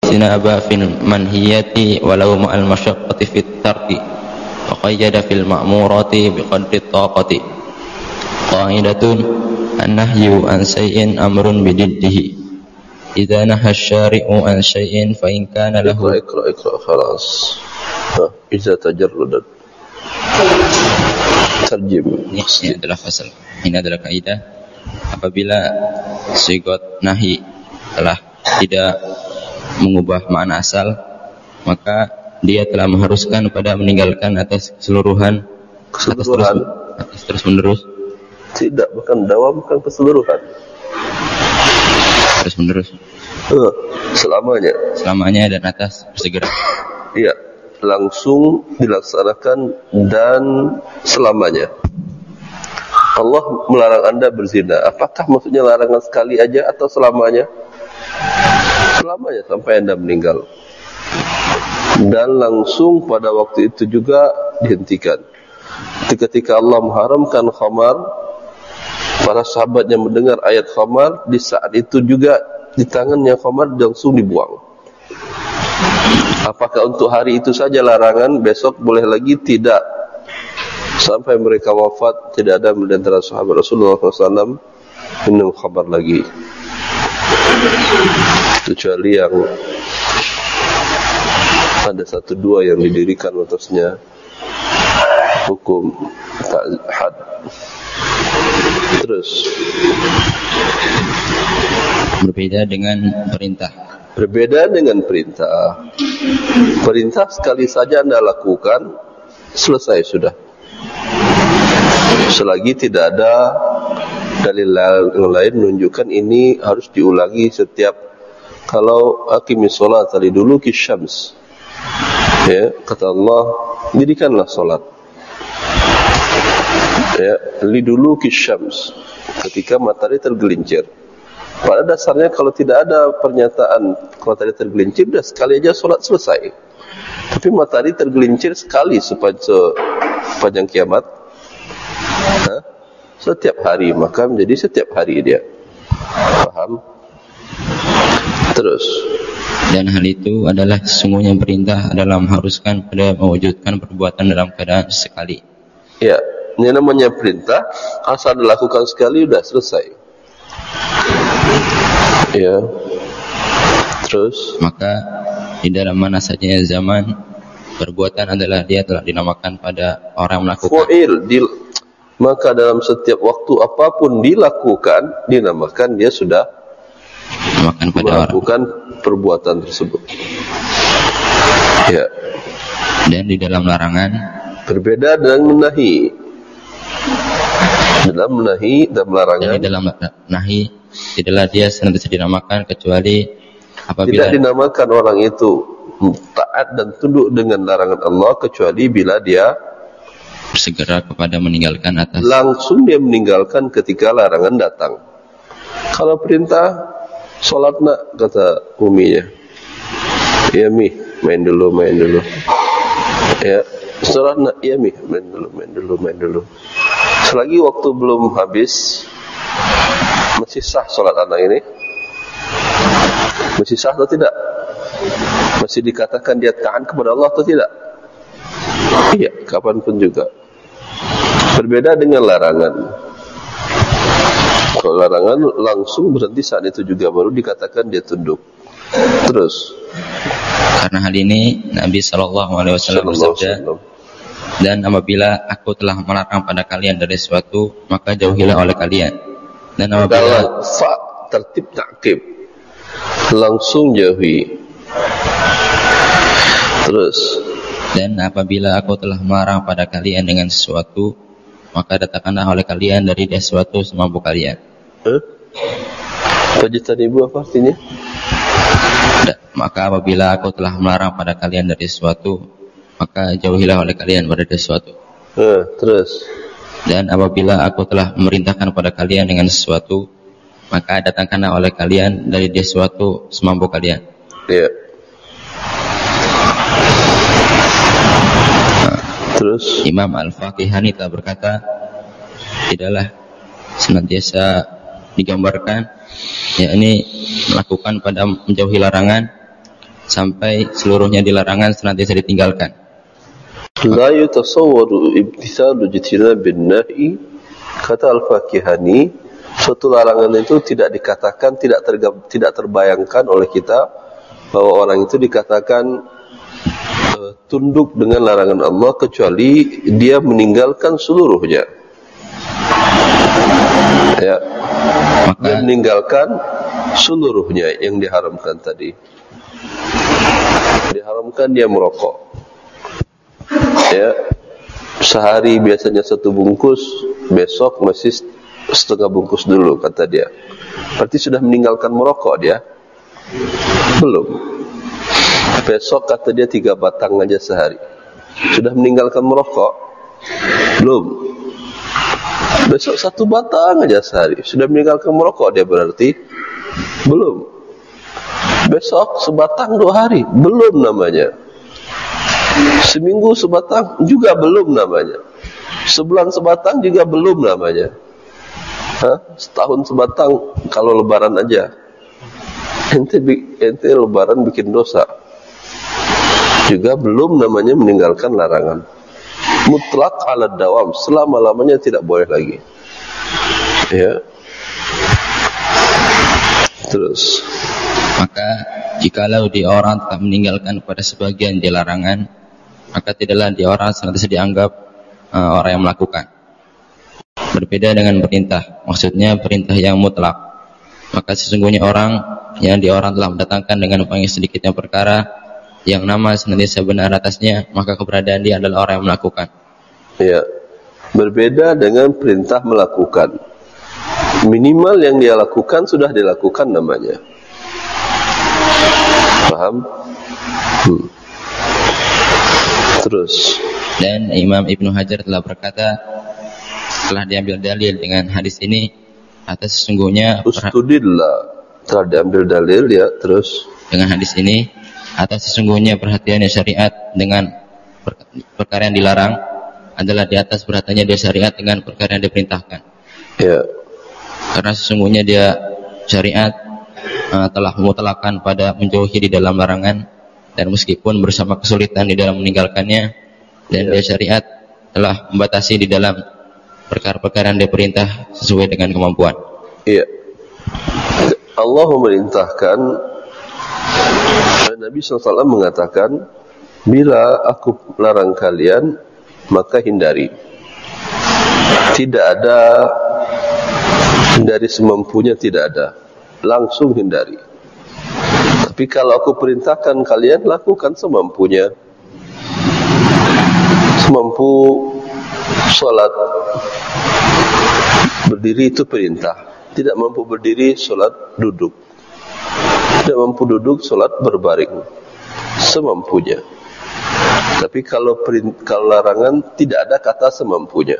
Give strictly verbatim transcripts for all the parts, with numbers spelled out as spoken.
istinaba fil manhiyati walau ma'al masyaqqati fit tarki wa qayyada fil ma'murati biqadri taqati. Qa'idatun an-nahyu an shay'in amrun bididdihi idza naha asy-syari'u an shay'in fa in kana lahu iqra iqra khalas. Ha, idza tajarrudat tarjim. Ini, ini adalah fasal. Ini adalah kaidah apabila sigot nahi telah tidak mengubah makna asal, maka dia telah mengharuskan pada meninggalkan atas keseluruhan, keseluruhan. atas terus, atas terus menerus. Tidak, bukan dawam, bukan keseluruhan. Terus menerus. Uh, selamanya. Selamanya dan atas bersegera. Iya, langsung dilaksanakan dan selamanya. Allah melarang Anda berzina. Apakah maksudnya larangan sekali aja atau selamanya? Selamanya sampai Anda meninggal. Dan langsung pada waktu itu juga dihentikan. Ketika Allah mengharamkan khamar, para sahabat yang mendengar ayat khamar, di saat itu juga di tangannya khamar langsung dibuang. Apakah untuk hari itu saja larangan, besok boleh lagi? Tidak. Sampai mereka wafat, tidak ada di antara sahabat Rasulullah shallallahu alaihi wasallam minum khamar lagi, kecuali yang ada satu dua yang didirikan atasnya hukum had. Terus berbeda dengan perintah. Berbeda dengan perintah. Perintah sekali saja Anda lakukan, selesai sudah. Selagi tidak ada dalil yang lain menunjukkan ini harus diulangi setiap. Kalau aqimis sholat tadi dulu kisyams, ya, kata Allah, dirikanlah sholat, ya, lidulu kisyams, ketika matahari tergelincir. Pada dasarnya kalau tidak ada pernyataan kalau matahari tergelincir, sudah sekali aja sholat selesai. Tapi matahari tergelincir sekali sepanjang kiamat, ha? Setiap hari, maka menjadi setiap hari dia. Paham? Terus. Dan hal itu adalah sesungguhnya perintah adalah mengharuskan pada mewujudkan perbuatan dalam keadaan sekali. Ya, ini namanya perintah, asal dilakukan sekali sudah selesai. Ya. Terus. Maka di dalam mana saja zaman perbuatan adalah dia telah dinamakan pada orang melakukan. Fu'il, dil, maka dalam setiap waktu apapun dilakukan dinamakan dia sudah dinamakan pada melakukan orang. Perbuatan tersebut. Ya. Dan di dalam larangan berbeda dengan menahi. Dalam menahi dan larangan. Dan di dalam nahi tidaklah dia senantiasa dinamakan kecuali apabila tidak dinamakan orang itu taat dan tunduk dengan larangan Allah kecuali bila dia segera kepada meninggalkan atas. Langsung dia meninggalkan ketika larangan datang. Kalau perintah, sholat nak, kata uminya. Ya mi, main dulu, main dulu. Ya, sholat nak, ya mi, main dulu, main dulu, main dulu. Selagi waktu belum habis, masih sah sholat anak ini? Masih sah atau tidak? Masih dikatakan dia taat kepada Allah atau tidak? Iya, kapanpun juga. Berbeda dengan larangan. Kalau larangan langsung berhenti saat itu juga, baru dikatakan dia tunduk. Terus. Karena hal ini Nabi Shallallahu Alaihi Wasallam bersabda, dan apabila aku telah melarang pada kalian dari sesuatu, maka jauhilah oleh kalian. Dan apabila fa tertib ta'qib, langsung jauhi. Terus. Dan apabila aku telah melarang pada kalian dengan sesuatu, maka datangkanlah oleh kalian dari dia sesuatu semampu kalian. Eh? Fajtanibu apa artinya? Maka apabila aku telah melarang pada kalian dari sesuatu, maka jauhilah oleh kalian pada sesuatu. Eh, terus. Dan apabila aku telah memerintahkan pada kalian dengan sesuatu, maka datangkanlah oleh kalian dari dia sesuatu semampu kalian. Iya. Terus Imam Al-Faqihani telah berkata, tidaklah senantiasa digambarkan, yakni melakukan pada menjauhi larangan sampai seluruhnya dilarangan senantiasa ditinggalkan. La yutasawwaru ibtisalu jitinabin nahi, kata Al-Fakihani, suatu larangan itu tidak dikatakan, tidak tergab, tidak terbayangkan oleh kita bahwa orang itu dikatakan uh, tunduk dengan larangan Allah kecuali dia meninggalkan seluruhnya. Ya, maka dia meninggalkan seluruhnya yang diharamkan tadi. Diharamkan dia merokok. Ya, sehari biasanya satu bungkus, besok masih setengah bungkus dulu kata dia. Berarti sudah meninggalkan merokok dia? Belum. Besok kata dia tiga batang aja sehari. Sudah meninggalkan merokok? Belum. Besok satu batang aja sehari. Sudah meninggalkan merokok dia berarti? Belum. Besok sebatang dua hari? Belum namanya. Seminggu sebatang juga belum namanya. Sebulan sebatang juga belum namanya. Hah? Setahun sebatang kalau lebaran aja. Ente, ente lebaran bikin dosa. Juga belum namanya meninggalkan larangan. Mutlak ala dawam, selama-lamanya tidak boleh lagi. Ya. Terus, maka jikalau dia orang tak meninggalkan pada sebagian dia larangan, maka tidaklah dia orang senantiasa dianggap uh, orang yang melakukan. Berbeda dengan perintah, maksudnya perintah yang mutlak. Maka sesungguhnya orang yang dia orang telah mendatangkan dengan paling sedikitnya perkara yang nama senantiasa benar atasnya, maka keberadaan dia adalah orang yang melakukan. Ya, berbeda dengan perintah melakukan. Minimal yang dia lakukan sudah dilakukan namanya. Paham? Hmm. Terus, dan Imam Ibnu Hajar telah berkata, telah diambil dalil dengan hadis ini atas sesungguhnya Ustudillah telah diambil dalil ya. Terus dengan hadis ini atas sesungguhnya perhatiannya syariat dengan perkara yang dilarang adalah di atas perhatiannya dia syariat dengan perkara yang diperintahkan. Ya. Karena sesungguhnya dia syariat uh, telah memutlakan pada menjauhi di dalam larangan, dan meskipun bersama kesulitan di dalam meninggalkannya, dan ya, dia syariat telah membatasi di dalam perkara-perkara yang diperintah sesuai dengan kemampuan. Iya. Allah memerintahkan, Nabi shallallahu alaihi wasallam mengatakan, bila aku larang kalian, maka hindari. Tidak ada hindari semampunya, tidak ada. Langsung hindari. Tapi kalau aku perintahkan kalian, lakukan semampunya. Semampu sholat berdiri itu perintah. Tidak mampu berdiri, sholat duduk. Tidak mampu duduk, sholat berbaring. Semampunya. Tapi kalau perint, kalau larangan, tidak ada kata semampunya.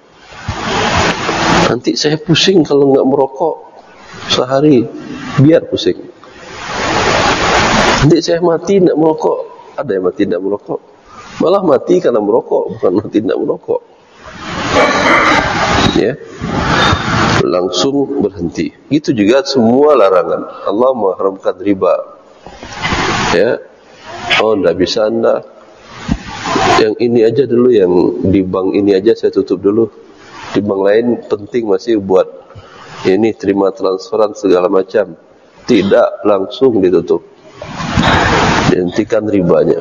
Nanti saya pusing kalau nggak merokok sehari, biar pusing. Nanti saya mati nggak merokok. Ada yang mati nggak merokok. Malah mati karena merokok, bukan mati nggak merokok. Ya, langsung berhenti. Itu juga semua larangan. Allah mengharamkan riba. Ya, oh nggak bisa anda. Yang ini aja dulu, yang di bank ini aja saya tutup dulu. Di bank lain penting masih buat ini terima transferan segala macam. Tidak, langsung ditutup. Dihentikan ribanya.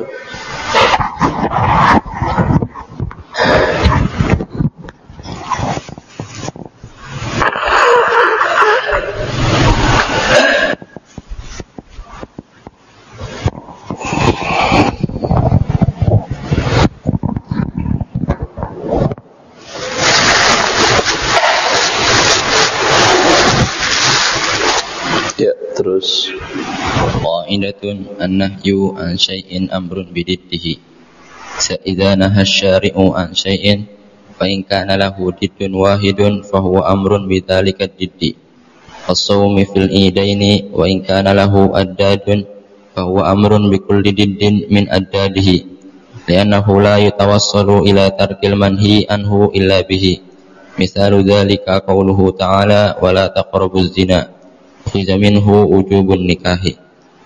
Terus, qa'idatun an-nahyu an syai'in amrun bididdihi. Idza naha asy-syari'u an syai'in fa in kana lahu diddun wahidun fa huwa amrun bidzalika diddi. As-sawmi fil idaini wa in kana lahu addadun fa huwa amrun bikulli diddin min addadihi. Li'annahu la yatawassalu ila tarkil manhi anhu illa bihi. Misalu dzalika qauluhu ta'ala wa la taqrabuz zina. Khiza minhu ujubun nikahi.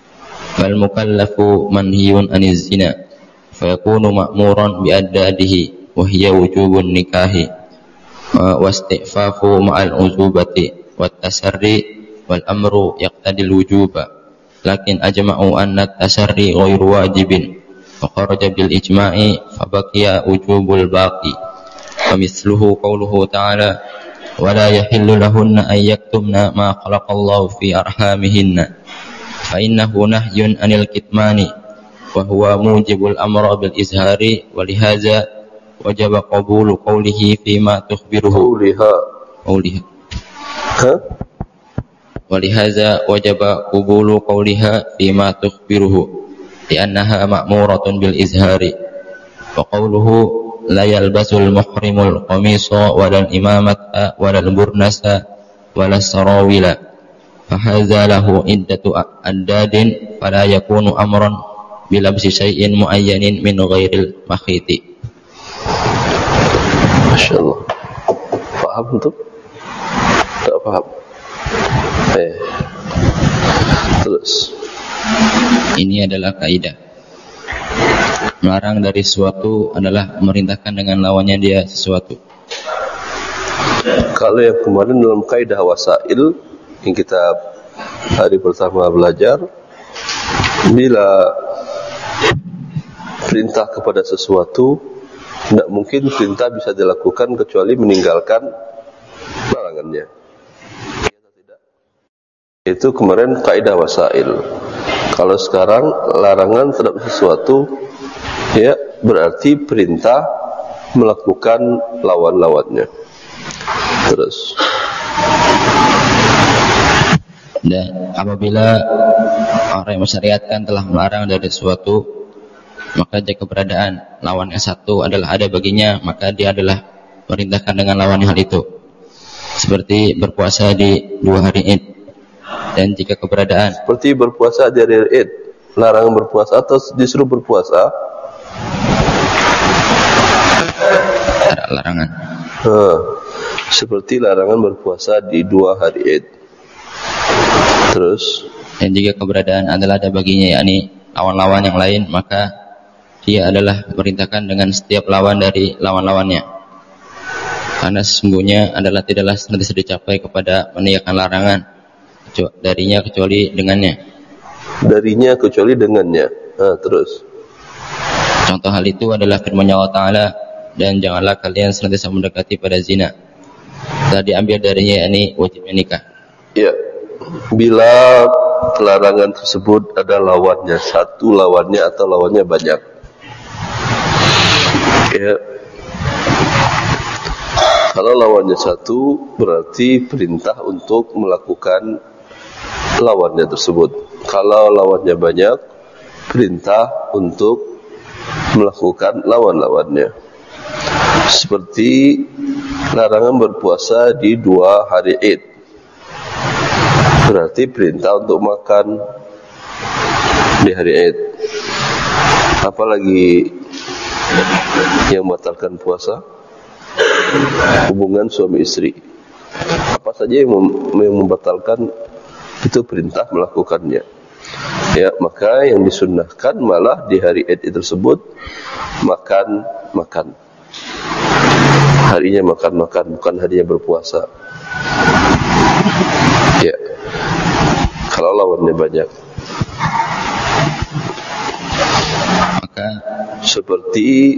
fal mukallafu manhiyun aniz zina fayakunu ma'muran bi'addadihi wa hiya wujubun nikahi wa istighfafu ma'al uzubati wat tasarri wal amru yaqtadil wujuba lakin ajma'u anna tasarri ghairu wajibin wa kharaja bil ijma'i fabaqiya wujubul baqi wa mithluhu qawluhu ta'ala wa la yahillu lahunna an yaktumna ma khalaqallahu fi arhamihinna fa innahu nahyun anil kitmani wa huwa mujibul amra bil izhari wa lihaza wajaba qabulu qawlihi fi ma tukhbiruhu qawliha qawliha ha wa lihaza wajaba qabulu qawliha fi ma tukhbiruhu li'annaha ma'muratun bil izhari wa qawluhu la yalbasul muhrimul qamisa walal imamata walal burnasa walas sarawila fahadza lahu iddatu addadin fala yakunu amran bilabsi syai'in muayyanin min ghairil makhiti. Masyaallah. Paham tuh? Tak paham. Eh. Terus ini adalah kaidah. Melarang dari sesuatu adalah memerintahkan dengan lawannya dia sesuatu. Kalau yang kemarin dalam kaidah wasail yang kita hari pertama belajar, bila perintah kepada sesuatu tidak mungkin perintah bisa dilakukan kecuali meninggalkan larangannya. Itu kemarin kaidah wasail. Kalau sekarang larangan terhadap sesuatu, ya berarti perintah melakukan lawan-lawannya. Terus dan apabila orang yang mensyariatkan telah melarang dari sesuatu, maka jika keberadaan lawan yang satu adalah ada baginya, maka dia adalah merintahkan dengan lawan hal itu. Seperti berpuasa di dua hari Id. Dan jika keberadaan seperti berpuasa di hari Id, larangan berpuasa atau disuruh berpuasa? Larangan. Ha, seperti larangan berpuasa di dua hari Id. Terus dan jika keberadaan adalah ada baginya, yakni lawan-lawan yang lain, maka dia adalah merintahkan dengan setiap lawan dari lawan-lawannya. Karena sesungguhnya adalah tidaklah senantiasa dicapai kepada meninggalkan larangan darinya kecuali dengannya. Darinya kecuali dengannya. Ha, terus contoh hal itu adalah firman Allah Ta'ala, dan janganlah kalian senantiasa mendekati pada zina. Telah diambil darinya, yakni wajibnya nikah. Ya, bila larangan tersebut ada lawannya, satu lawannya atau lawannya banyak. Ya, kalau lawannya satu berarti perintah untuk melakukan lawannya tersebut. Kalau lawannya banyak, perintah untuk melakukan lawan-lawannya. Seperti larangan berpuasa di dua hari Id, berarti perintah untuk makan di hari Id. Apalagi yang membatalkan puasa? Hubungan suami istri. Apa saja yang, mem- yang membatalkan itu perintah melakukannya. Ya, maka yang disunnahkan malah di hari Id tersebut makan makan. Harinya makan makan, bukan harinya berpuasa. Ya, kalau lawannya banyak. Maka seperti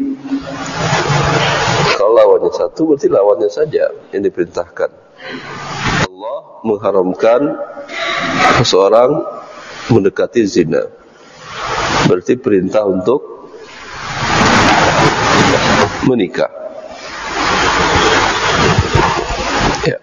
kalau lawannya satu berarti lawannya saja yang diperintahkan. Allah mengharamkan seseorang mendekati zina, berarti perintah untuk menikah. Ya.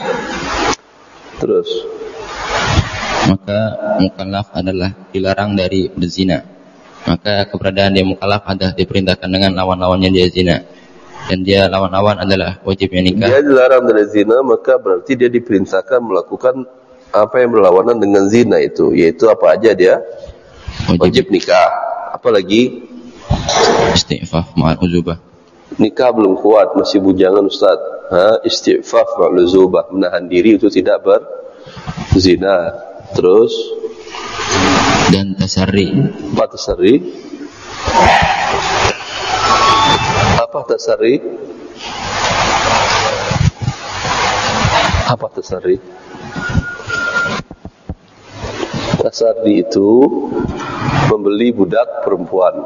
Terus maka mukallaf adalah dilarang dari berzina. Maka keberadaan dia mukallaf adalah diperintahkan dengan lawan-lawannya dia zina. Dan dia lawan-lawan adalah wajibnya nikah. Dia dilarang dari zina, maka berarti dia diperintahkan melakukan apa yang berlawanan dengan zina itu, yaitu apa aja dia? Wajib, wajib nikah. Apalagi istighfaf ma'al uzubah. Nikah belum kuat, masih bujangan Ustaz. Ha, istighfaf ma'al uzubah, menahan diri itu tidak berzina. Terus dan tasarri. Apa tasarri? Apa tasarri? Apa tasarri? Tasarri itu membeli budak perempuan.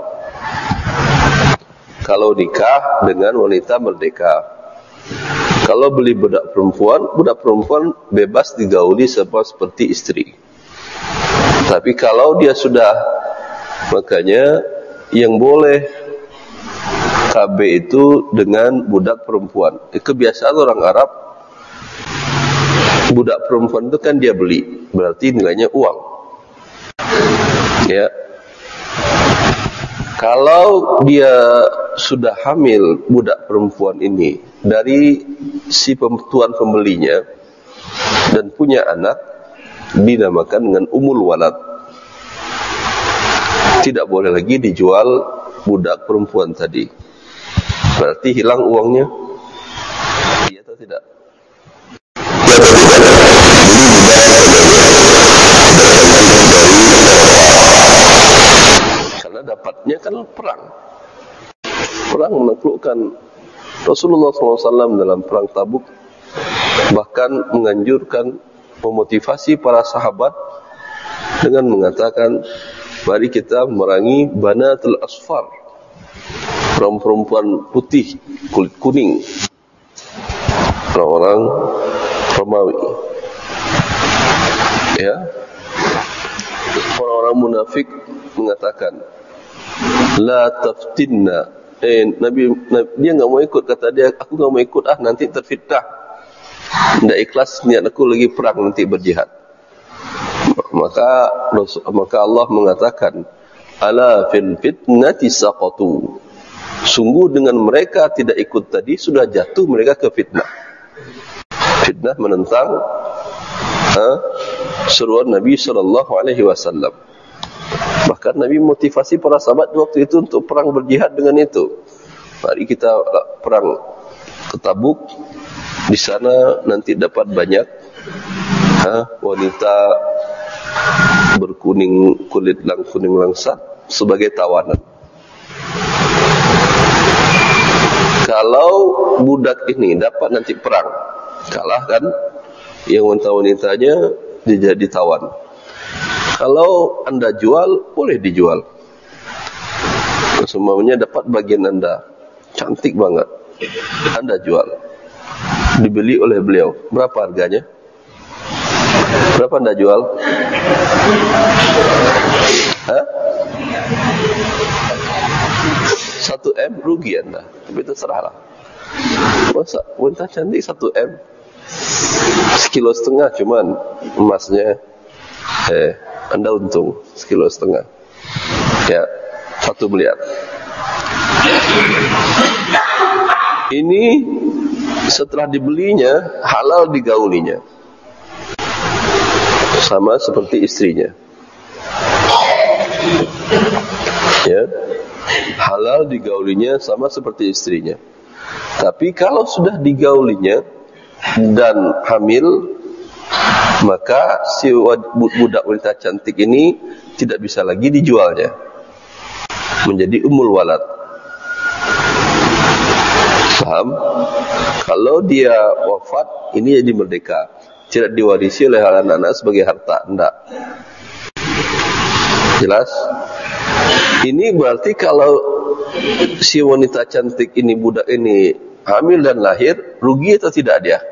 Kalau nikah dengan wanita merdeka. Kalau beli budak perempuan, budak perempuan bebas digauli seperti istri. Tapi kalau dia sudah, makanya yang boleh K B itu dengan budak perempuan. Kebiasaan orang Arab, budak perempuan itu kan dia beli, berarti nilainya uang. Ya. Kalau dia sudah hamil budak perempuan ini dari si tuan pembelinya dan punya anak, dinamakan dengan umul walad. Tidak boleh lagi dijual budak perempuan tadi. Berarti hilang uangnya? Iya atau tidak? Karena dapatnya kan perang. Perang menaklukkan. Rasulullah shallallahu alaihi wasallam dalam perang Tabuk bahkan menganjurkan, memotivasi para sahabat dengan mengatakan, mari kita memerangi Banatul Asfar, perempuan putih kulit kuning, orang-orang Romawi. Ya, orang-orang munafik mengatakan, la taftinna. Eh, Nabi, Nabi dia enggak mau ikut, kata dia, aku enggak mau ikut ah, nanti terfitnah. Tidak ikhlas niat aku lagi perang nanti berjihad. Maka maka Allah mengatakan, ala fil fitnati saqatu. Sungguh dengan mereka tidak ikut tadi sudah jatuh mereka ke fitnah. Fitnah menentang ha, seruan Nabi sallallahu alaihi wasallam. Bahkan Nabi motivasi para sahabat waktu itu untuk perang berjihad dengan itu. Mari kita perang ke Tabuk. Di sana nanti dapat banyak ha, wanita berkuning kulit lang kuning langsat sebagai tawanan. Kalau budak ini dapat nanti perang, kalah kan, yang wanita-wanitanya jadi tawan. Kalau anda jual, boleh dijual. Semuanya dapat bagian anda, cantik banget, anda jual, dibeli oleh beliau. Berapa harganya? Berapa anda jual? Hah? Satu M rugi anda, tapi terserahlah. Masa wanita cantik satu M, sekilo setengah cuman emasnya, eh anda untung sekilo setengah. Ya, satu miliar. Ini setelah dibelinya halal digaulinya, sama seperti istrinya. Ya, halal digaulinya sama seperti istrinya. Tapi kalau sudah digaulinya dan hamil, maka si budak wanita cantik ini tidak bisa lagi dijualnya, menjadi umul walad. Paham? Kalau dia wafat, ini jadi merdeka, tidak diwarisi oleh anak-anak sebagai harta. Tidak. Jelas? Ini berarti kalau si wanita cantik ini, budak ini hamil dan lahir, rugi atau tidak dia?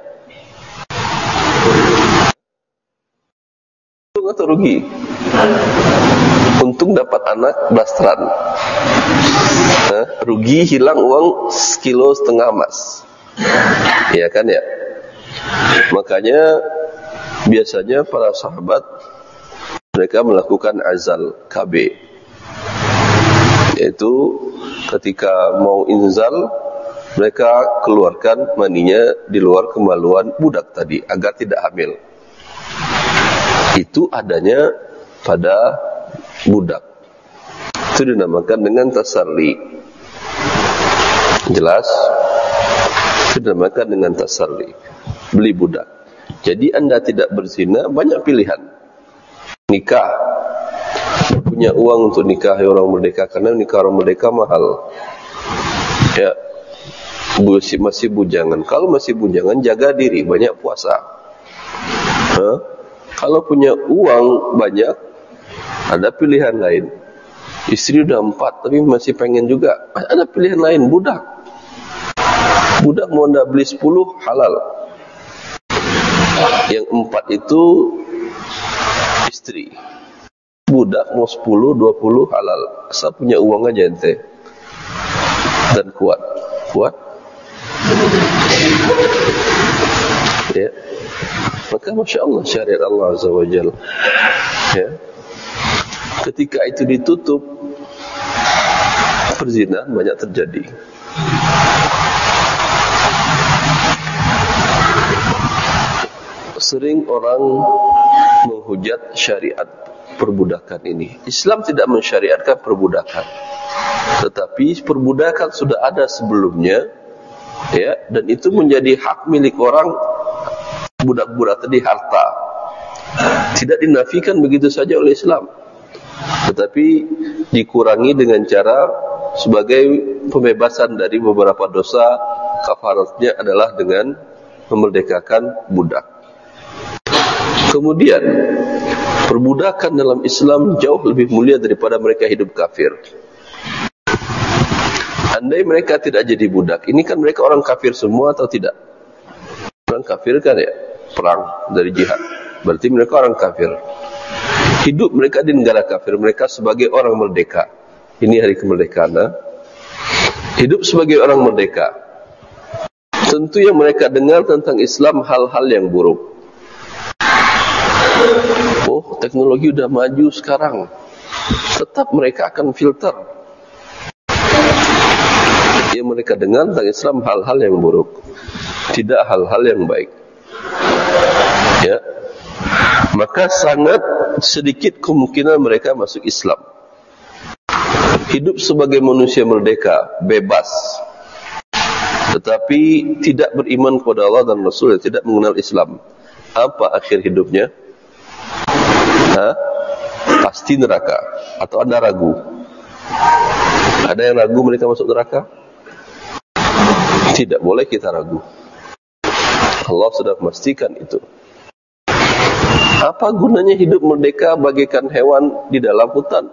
Untung atau rugi? Untung dapat anak bastran. Nah, rugi hilang uang sekilo setengah emas. Iya kan ya? Makanya biasanya para sahabat mereka melakukan azal K B, yaitu ketika mau inzal mereka keluarkan maninya di luar kemaluan budak tadi agar tidak hamil. Itu adanya pada budak. Itu dinamakan dengan tasarri. Jelas? Itu dinamakan dengan tasarri, beli budak. Jadi anda tidak berzina, banyak pilihan. Nikah, punya uang untuk nikahi orang merdeka, karena nikah orang merdeka mahal. Ya, masih, masih bujangan. Kalau masih bujangan, jaga diri, banyak puasa. Hah? Kalau punya uang banyak, ada pilihan lain. Istri udah empat, tapi masih pengen juga, ada pilihan lain, budak. Budak mau anda beli sepuluh, halal. Yang empat itu istri. Budak mau sepuluh, dua puluh, halal. Asal punya uang aja ente. Dan kuat. Kuat? Ya. Maka Masya Allah syariat Allah Azza wa Jalla. Ya. Ketika itu ditutup, perzinahan banyak terjadi. Sering orang menghujat syariat perbudakan ini. Islam tidak mensyariatkan perbudakan, tetapi perbudakan sudah ada sebelumnya, ya, dan itu menjadi hak milik orang. Budak-budak tadi harta tidak dinafikan begitu saja oleh Islam, tetapi dikurangi dengan cara sebagai pembebasan dari beberapa dosa. Kafaratnya adalah dengan memerdekakan budak. Kemudian perbudakan dalam Islam jauh lebih mulia daripada mereka hidup kafir. Andai mereka tidak jadi budak, ini kan mereka orang kafir semua atau tidak? Orang kafir kan ya, perang dari jihad. Berarti mereka orang kafir. Hidup mereka di negara kafir, mereka sebagai orang merdeka. Ini hari kemerdekaan. Nah? Hidup sebagai orang merdeka. Tentu yang mereka dengar tentang Islam hal-hal yang buruk. Oh, teknologi udah maju sekarang. Tetap mereka akan filter. Yang mereka dengar tentang Islam hal-hal yang buruk, tidak hal-hal yang baik. Ya. Maka sangat sedikit kemungkinan mereka masuk Islam. Hidup sebagai manusia merdeka, bebas, tetapi tidak beriman kepada Allah dan Rasul, tidak mengenal Islam. Apa akhir hidupnya? Hah? Pasti neraka. Atau Anda ragu? Ada yang ragu mereka masuk neraka? Tidak boleh kita ragu. Allah sudah memastikan itu. Apa gunanya hidup merdeka bagaikan hewan di dalam hutan?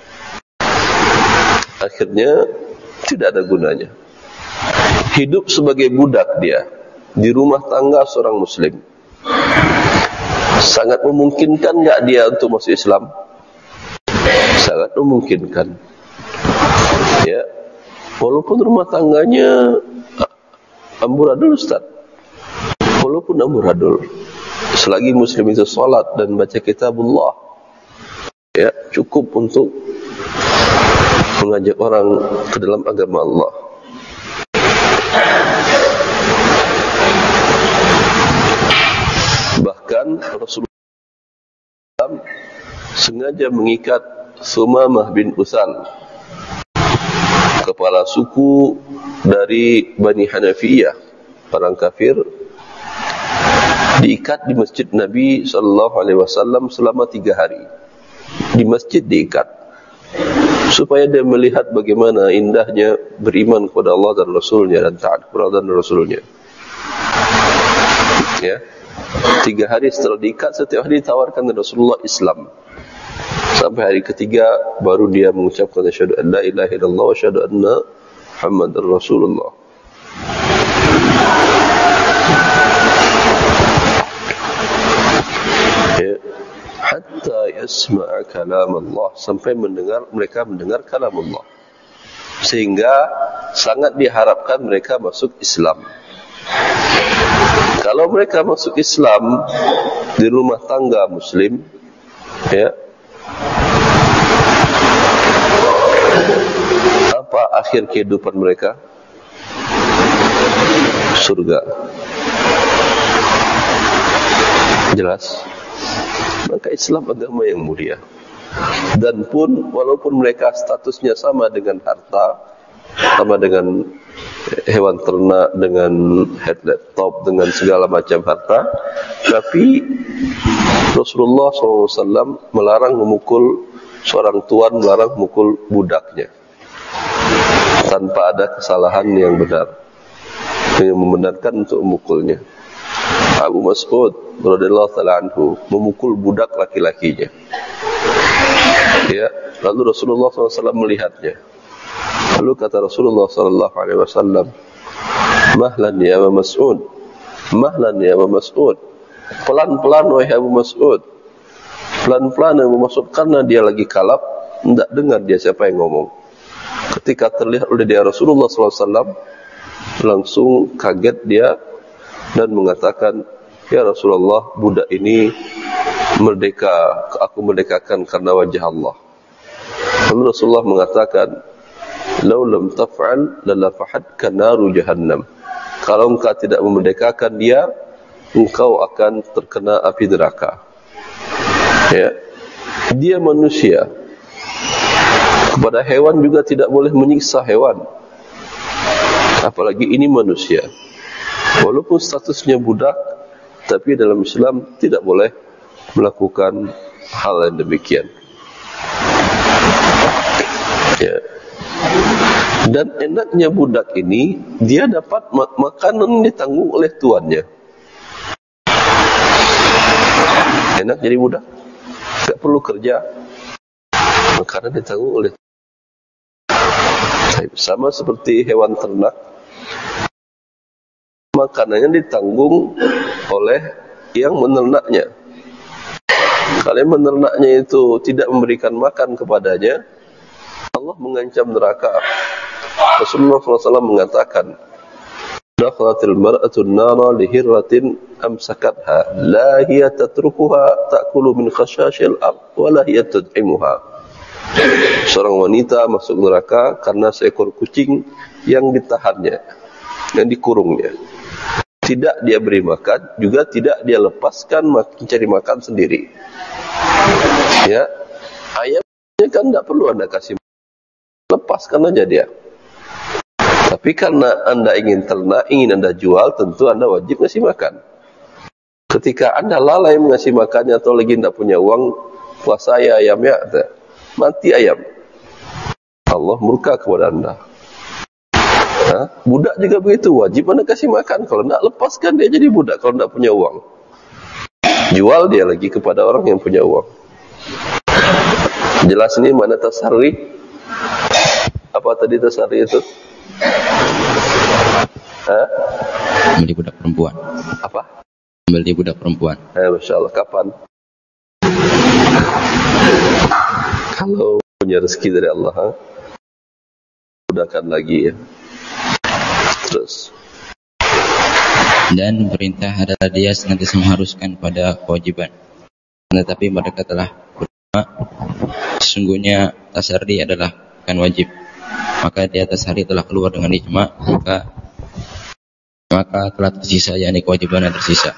Akhirnya tidak ada gunanya. Hidup sebagai budak dia di rumah tangga seorang muslim. Sangat memungkinkan enggak dia untuk masuk Islam? Sangat memungkinkan. Ya. Walaupun rumah tangganya amburadul, Ustaz. Walaupun amburadul, selagi muslim itu salat dan baca kitabullah, ya, cukup untuk mengajak orang ke dalam agama Allah. Bahkan Rasulullah sengaja mengikat Sumamah bin Utsal, kepala suku dari Bani Hanafiyah, orang kafir, diikat di masjid Nabi sallallahu alaihi wasallam selama tiga hari. Di masjid diikat, supaya dia melihat bagaimana indahnya beriman kepada Allah dan Rasulnya dan taat kepada Allah dan Rasulnya. Ya, tiga hari setelah diikat, setiap hari ditawarkan kepada Rasulullah Islam. Sampai hari ketiga baru dia mengucapkan asyhadu an la ilaha illallah wa asyhadu anna Muhammadar Rasulullah. Ya, hatta yasma'a kalam Allah, sampai mendengar mereka mendengar kalam Allah, sehingga sangat diharapkan mereka masuk Islam. Kalau mereka masuk Islam di rumah tangga muslim, ya, apa akhir kehidupan mereka? Surga. Jelas. Maka Islam agama yang mulia. Dan pun walaupun mereka statusnya sama dengan harta, sama dengan hewan ternak, dengan head laptop, dengan segala macam harta, tapi Rasulullah shallallahu alaihi wasallam melarang memukul seorang tuan melarang mukul budaknya tanpa ada kesalahan yang benar yang membenarkan untuk memukulnya. Abu Mas'ud radhiyallahu ta'ala anhu memukul budak laki-lakinya. Ya, lalu Rasulullah shallallahu alaihi wasallam melihatnya. Lalu kata Rasulullah shallallahu alaihi wasallam, "Mahlan ya Abu Mas'ud, mahlan ya Abu Mas'ud." Pelan-pelan wahai Abu Mas'ud. Pelan-pelan Abu Mas'ud, karena dia lagi kalap, tidak dengar dia siapa yang ngomong. Ketika terlihat oleh dia Rasulullah shallallahu alaihi wasallam, langsung kaget dia dan mengatakan, "Ya Rasulullah, budak ini merdeka, aku merdekakan karena wajah Allah." Lalu Rasulullah mengatakan, "Lau lam taf'al lalafahatka naru jahannam." Kalau engkau tidak memerdekakan dia, engkau akan terkena api neraka. Ya. Dia manusia. Kepada hewan juga tidak boleh menyiksa hewan. Apalagi ini manusia. Walaupun statusnya budak, tapi dalam Islam tidak boleh melakukan hal yang demikian. Ya. Dan enaknya budak ini, dia dapat mak- makanan ditanggung oleh tuannya. Enak jadi budak, tak perlu kerja, makanan ditanggung oleh. Sama seperti hewan ternak, makanannya ditanggung oleh yang menernaknya. Kalau yang menernaknya itu tidak memberikan makan kepadanya, Allah mengancam neraka. Rasulullah shallallahu alaihi wasallam mengatakan, "Dakhalatil mar'atu an-nara li hirratin amsakatha, la hiya tatrukuha ta'kulu min khashashil ard, wa la hiya tud'imuha." Seorang wanita masuk neraka karena seekor kucing yang ditahannya, yang dikurungnya. Tidak dia beri makan, juga tidak dia lepaskan mencari makan sendiri. Ya, ayamnya kan tidak perlu Anda kasih makan, lepaskan aja dia. Tapi karena Anda ingin ternak, ingin Anda jual, tentu Anda wajib ngasih makan. Ketika Anda lalai mengasih makannya atau lagi tidak punya uang, puasai ayamnya, mati ayam. Allah murka kepada Anda. Nah, budak juga begitu, wajib Anda kasih makan. Kalau tidak, lepaskan dia jadi budak kalau tidak punya uang. Jual dia lagi kepada orang yang punya uang. Jelas ini mana tasarri? Apa tadi tasarri itu? Hah? Ambil budak perempuan. Apa? Ambil di budak perempuan. Eh, Masya Allah, kapan? Kalau punya rezeki dari Allah, ha? Mudahkan lagi ya. Terus. Dan perintah adalah dia senantiasa mengharuskan pada kewajiban. Tetapi mereka telah berdoa, sesungguhnya tasarri adalah bukan wajib. Maka di atas hari telah keluar dengan ijma, maka maka telah tersisa yakni kewajiban yang tersisa.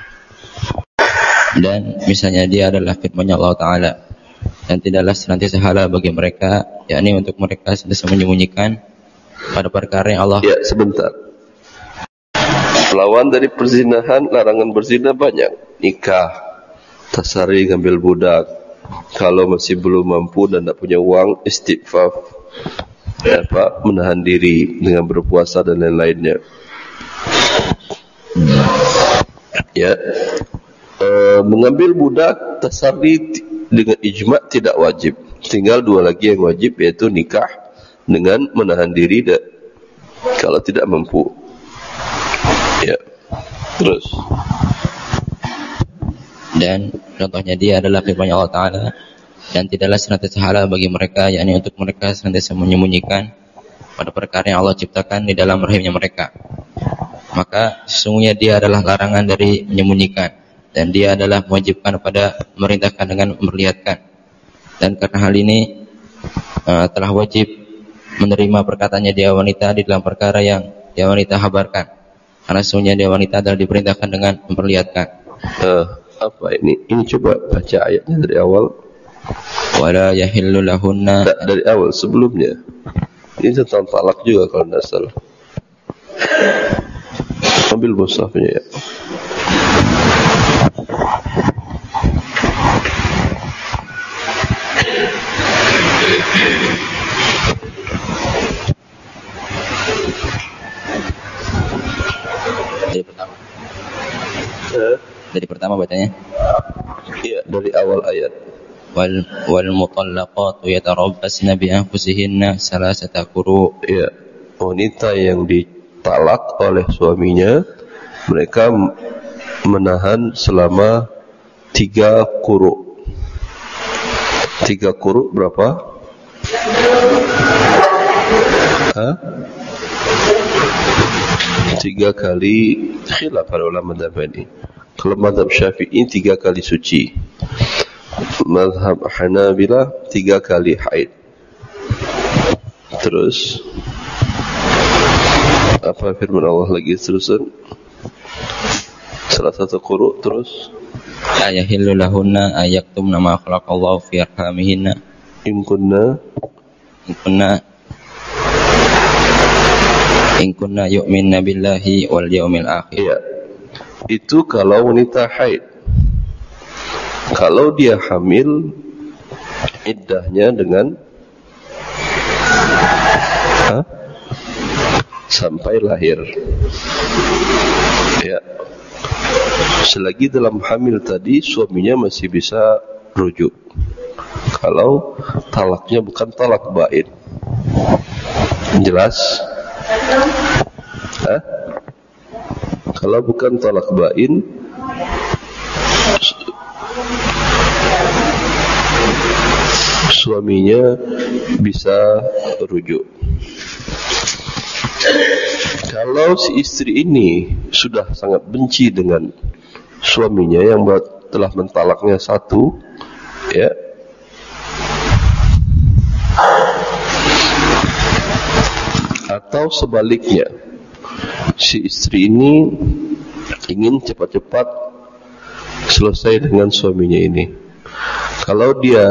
Dan misalnya dia adalah firman-Nya Allah Ta'ala, dan tidaklah senantiasa halal bagi mereka, yakni untuk mereka senantiasa menyembunyikan pada perkara yang Allah. Ya, sebentar. Lawan dari perzinahan, larangan berzina banyak. Nikah, tasari, ngambil budak. Kalau masih belum mampu dan tidak punya uang, istighfaf, ya, apa, menahan diri dengan berpuasa dan lain-lainnya. Ya, e, mengambil budak tasarri dengan ijma tidak wajib. Tinggal dua lagi yang wajib, yaitu nikah dengan menahan diri da, kalau tidak mampu. Ya, terus. Dan contohnya dia adalah firman Allah Ta'ala, dan tidaklah senantiasa halal bagi mereka, yakni untuk mereka senantiasa menyembunyikan pada perkara yang Allah ciptakan di dalam rahimnya mereka. Maka sesungguhnya dia adalah larangan dari menyembunyikan, dan dia adalah mewajibkan pada merintahkan dengan memperlihatkan. Dan karena hal ini uh, telah wajib menerima perkataannya dia wanita di dalam perkara yang dia wanita habarkan, karena sesungguhnya dia wanita adalah diperintahkan dengan memperlihatkan. Uh, apa ini? Ini coba baca ayatnya dari awal. Wala yahillu lahunna. Dari awal sebelumnya. Ini tentang talak juga kalau tidak salah. Ambil mushafnya ya. sama bacanya? Iya, dari awal ayat. Wal wal mutallaqatu yatarabbasna bi anfusihinna salasata quru. Iya, wanita yang ditalak oleh suaminya, mereka menahan selama tiga quru. Tiga quru berapa? Hah? Tiga kali khilaf para ulama mazhab ini. Kalau mazhab Syafi'i tiga kali suci, mazhab Hanabila tiga kali haid. Terus apa firman Allah lagi terusan? Salah satu quru terus ayahillu lahunna ayaktumna ma khalaqallahu fi arhamihinna in kunna in kunna in kunna yu'minna billahi wal yawmil akhir. Iya. Itu kalau wanita haid. Kalau dia hamil, iddahnya dengan ha? sampai lahir. Ya. Selagi dalam hamil tadi suaminya masih bisa rujuk. Kalau talaknya bukan talak bain. Jelas? Hah? Kalau bukan talak bain, suaminya bisa rujuk. Kalau si istri ini sudah sangat benci dengan suaminya yang telah mentalaknya satu, ya, atau sebaliknya, si istri ini ingin cepat-cepat selesai dengan suaminya ini. Kalau dia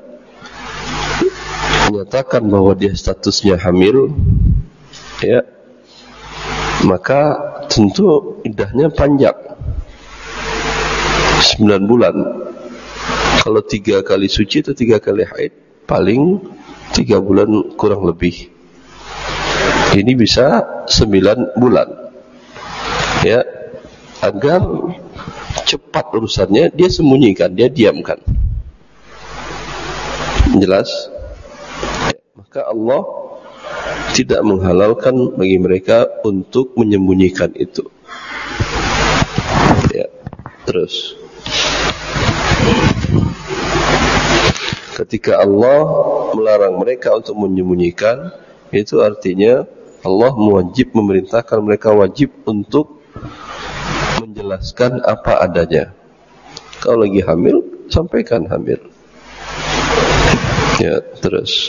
menyatakan bahwa dia statusnya hamil, ya, maka tentu iddahnya panjang, sembilan bulan. Kalau tiga kali suci atau tiga kali haid, paling tiga bulan kurang lebih. Ini bisa sembilan bulan, ya, agar cepat urusannya, dia sembunyikan, dia diamkan. Jelas? Ya, maka Allah tidak menghalalkan bagi mereka untuk menyembunyikan itu. Ya, terus ketika Allah melarang mereka untuk menyembunyikan, itu artinya Allah mewajib memerintahkan mereka wajib untuk menjelaskan apa adanya. Kalau lagi hamil, sampaikan hamil. Ya, terus.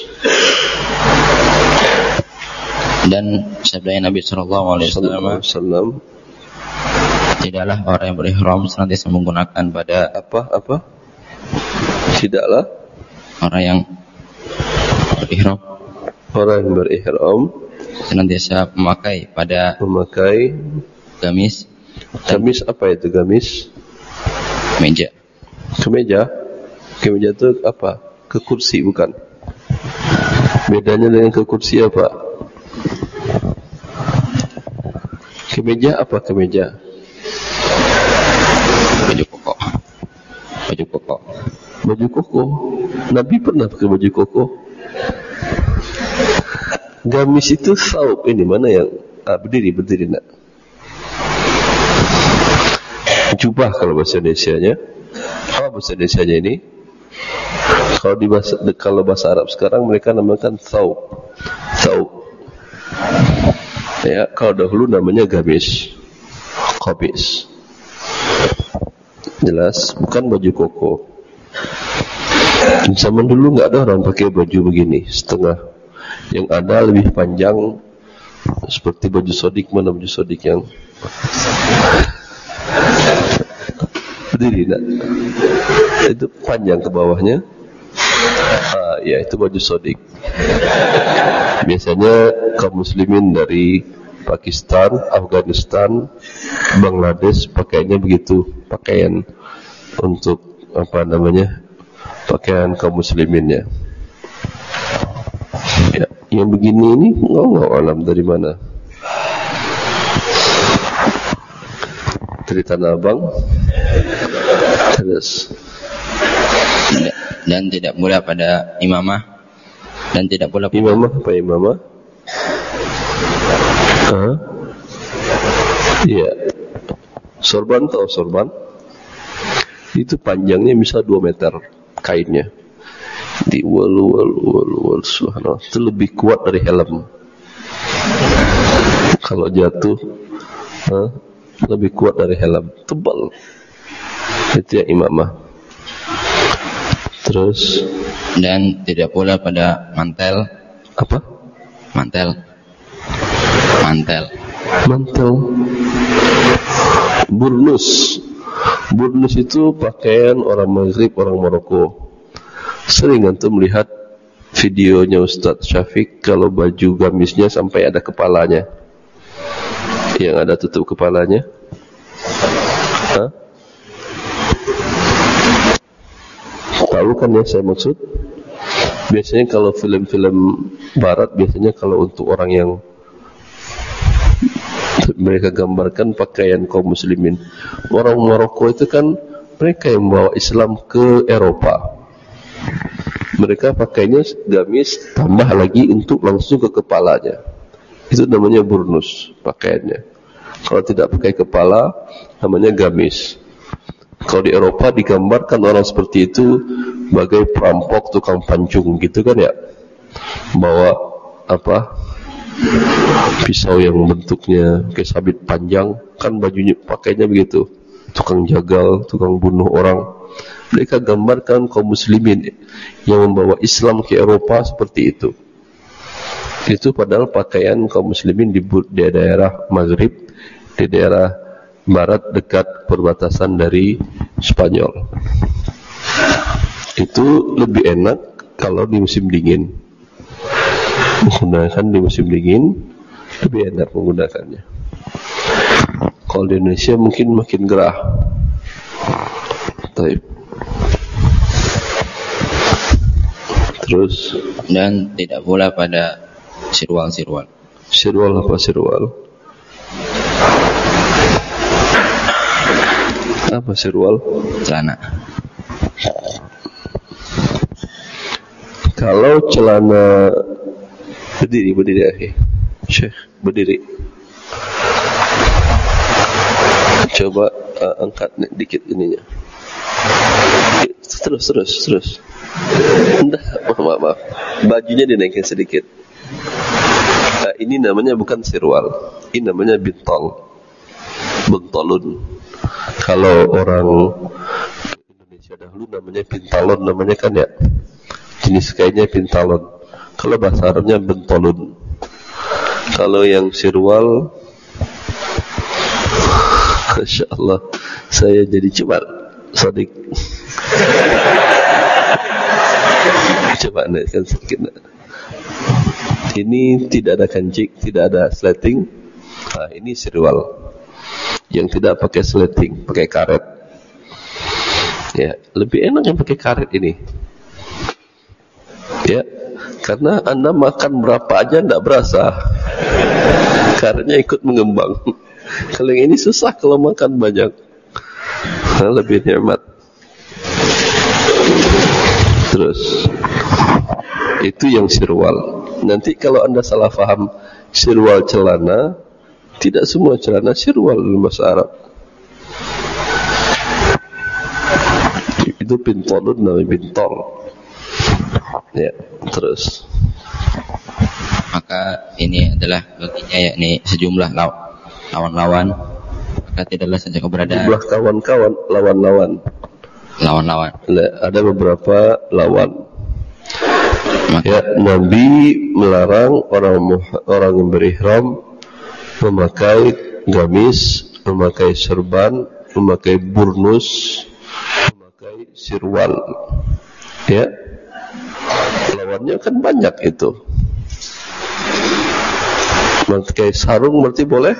Dan sabda Nabi Sallallahu Alaihi Wasallam, tidaklah orang yang berihram senantiasa menggunakan pada apa apa? Tidaklah orang yang berihram orang yang berihram senantiasa memakai pada memakai gamis. Gamis apa itu gamis? Kemeja. Kemeja. Kemeja itu apa? Ke kursi bukan? Bedanya dengan ke kursi apa? Kemeja apa kemeja? Baju koko. Baju koko. Baju koko. Nabi pernah pakai baju koko. Gamis itu saub ini mana yang ah, berdiri berdiri nak. Jubah kalau bahasa Indonesianya. Apa bahasa Indonesianya ini? Kalau di bahasa kalau bahasa Arab sekarang mereka namakan saub. Saub. Ya, kalau dahulu namanya gamis. Qamis. Jelas, bukan baju koko. Zaman dulu enggak ada orang pakai baju begini, setengah. Yang ada lebih panjang seperti baju sodik. Mana baju sodik yang berdiri tak? Itu panjang ke bawahnya. Ah, ya, itu baju sodik. Biasanya kaum muslimin dari Pakistan, Afghanistan, Bangladesh pakainya begitu, pakaian untuk apa namanya? Pakaian kaum musliminnya. Ya, yang begini ini enggak alam dari mana? Dari Tanah Abang. Terus dan tidak pula pada imamah dan tidak pula pada imamah apa imamah? Hah? Iya. Sorban atau sorban? Itu panjangnya bisa dua meter kainnya. Di wal wal wal wal subhanallah. Itu lebih kuat dari helm. Kalau jatuh, huh, lebih kuat dari helm. Tebal. Itu ya imamah. Terus dan tidak pula pada mantel. Apa? Mantel. Mantel. Mantel. Burnus. Burnus itu pakaian orang Maghrib, orang Maroko. Sering antum melihat videonya Ustadz Syafiq kalau baju gamisnya sampai ada kepalanya. Yang ada tutup kepalanya. Hah? Tahu kan yang saya maksud? Biasanya kalau film-film barat, biasanya kalau untuk orang yang mereka gambarkan pakaian kaum muslimin. Orang Maroko itu kan mereka yang membawa Islam ke Eropa. Mereka pakainya gamis tambah lagi untuk langsung ke kepalanya. Itu namanya burnus pakaiannya. Kalau tidak pakai kepala namanya gamis. Kalau di Eropa digambarkan orang seperti itu bagai perampok, tukang pancung gitu kan ya. Bawa apa? Pisau yang bentuknya kayak sabit panjang, kan bajunya pakainya begitu. Tukang jagal, tukang bunuh orang. Mereka gambarkan kaum muslimin yang membawa Islam ke Eropa seperti itu. Itu padahal pakaian kaum muslimin di, di daerah Maghrib, di daerah barat dekat perbatasan dari Spanyol. Itu lebih enak kalau di musim dingin. Menggunakan di musim dingin lebih enak menggunakannya. Kalau di Indonesia mungkin makin gerah. Taib. Terus dan tidak pula pada sirwal-sirwal. Sirwal apa sirwal? Apa sirwal? Celana. Kalau celana berdiri, berdiri akhi. Syekh, berdiri. Coba uh, angkat dikit ininya. Terus, terus, terus. Enggak, maaf, maaf, maaf. Bajunya dinaikin sedikit. Nah, ini namanya bukan sirwal. Ini namanya bintol. Bentolun. Kalau orang Indonesia dahulu namanya pintalon, namanya kan ya. Jenis kainnya pintalon. Kalau bahasa Arabnya bentolun. Kalau yang sirwal, Masya Allah, saya jadi cepat, Sadik. Coba naikkan sedikit. Ini tidak ada kancing, tidak ada sleting. Nah, ini sirwal yang tidak pakai sleting, pakai karet. Ya, lebih enak yang pakai karet ini. Ya, karena Anda makan berapa aja tidak berasa. Karetnya ikut mengembang. Kalau yang ini susah kalau makan banyak. Nah, lebih nikmat. Terus itu yang sirwal. Nanti kalau Anda salah faham sirwal celana, tidak semua celana sirwal dalam bahasa Arab. Itu bintolun namanya bintol. Ya, terus maka ini adalah baginya yakni sejumlah law- lawan-lawan, maka tidaklah saja keberadaan jumlah kawan-kawan, lawan-lawan. Lawan-lawan. Ada beberapa lawan. Ya, Nabi melarang orang orang yang berihram memakai gamis, memakai serban, memakai burnus, memakai sirwal. Ya, lawannya kan banyak itu. Memakai sarung berarti boleh?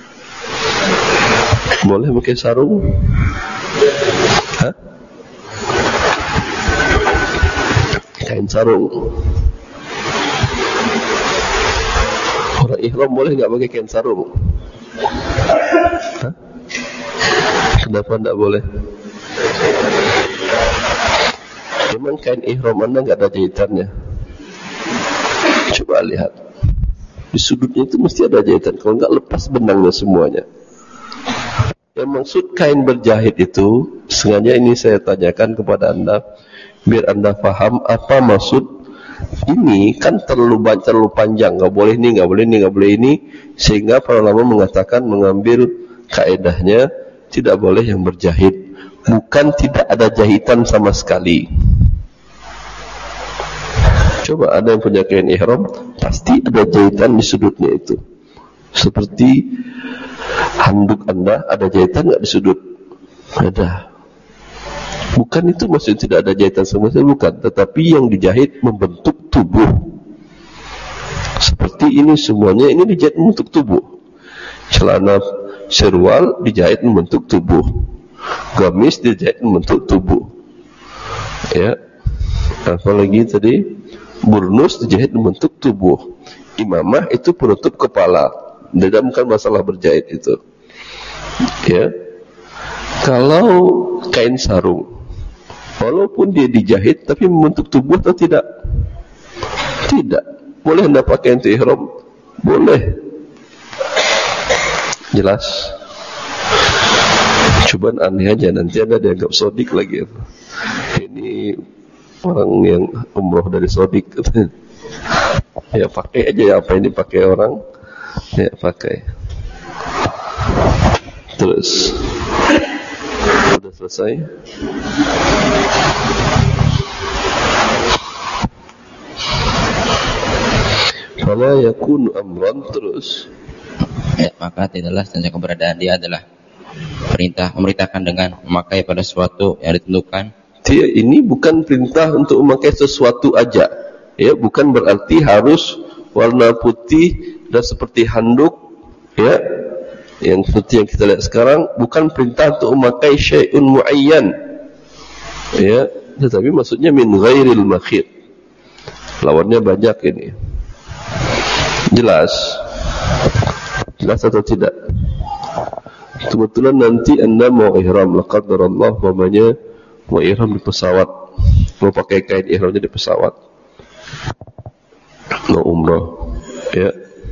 Boleh memakai sarung? Hah? Kain sarung. Orang ihram boleh nggak pakai kain sarung? Hah? Kenapa nggak boleh? Memang kain ihram Anda enggak ada jahitannya. Coba lihat. Di sudutnya itu mesti ada jahitan. Kalau enggak, lepas benangnya semuanya. Yang maksud kain berjahit itu, sengaja ini saya tanyakan kepada Anda, biar Anda faham apa maksud ini. Kan terlalu banyak, terlalu panjang, enggak boleh ini, enggak boleh ini, enggak boleh ini, sehingga para ulama mengatakan, mengambil kaedahnya tidak boleh yang berjahit. Bukan tidak ada jahitan sama sekali. Coba ada yang punya kain ihram, pasti ada jahitan di sudutnya itu. Seperti handuk Anda, ada jahitan enggak di sudut? Ada. Bukan itu maksudnya tidak ada jahitan sama sekali, bukan. Tetapi yang dijahit membentuk tubuh. Seperti ini semuanya, ini dijahit membentuk tubuh. Celana serwal dijahit membentuk tubuh. Gamis dijahit membentuk tubuh. Ya. Apalagi tadi burnus dijahit membentuk tubuh. Imamah itu penutup kepala. Tidak bukan masalah berjahit itu. Ya. Kalau kain sarung, walaupun dia dijahit tapi membentuk tubuh atau tidak? Tidak. Boleh Anda pakai untuk ihram? Boleh. Jelas. Cobaan aneh aja, nanti Anda dianggap sodik lagi. Ini orang yang umroh dari sodik. Ya pakai aja ya apa yang dipakai orang. Ya pakai. Terus sudah selesai. Fala yakunu amran, terus ya, maka tidaklah saja keberadaan dia adalah perintah, memerintahkan dengan memakai pada sesuatu yang ditentukan. Dia ini bukan perintah untuk memakai sesuatu aja. Ya, bukan berarti harus warna putih dan seperti handuk, ya. Yang seperti yang kita lihat sekarang, bukan perintah untuk memakai syai'un muayyan. Ya, tetapi maksudnya min ghairil makhid. Lawannya banyak ini. Jelas? Jelas atau tidak? Kebetulan nanti Anda mau ihram, laqadarallah, umpamanya mau ihram di pesawat, mau pakai kain ihramnya di pesawat, mau umrah, ya.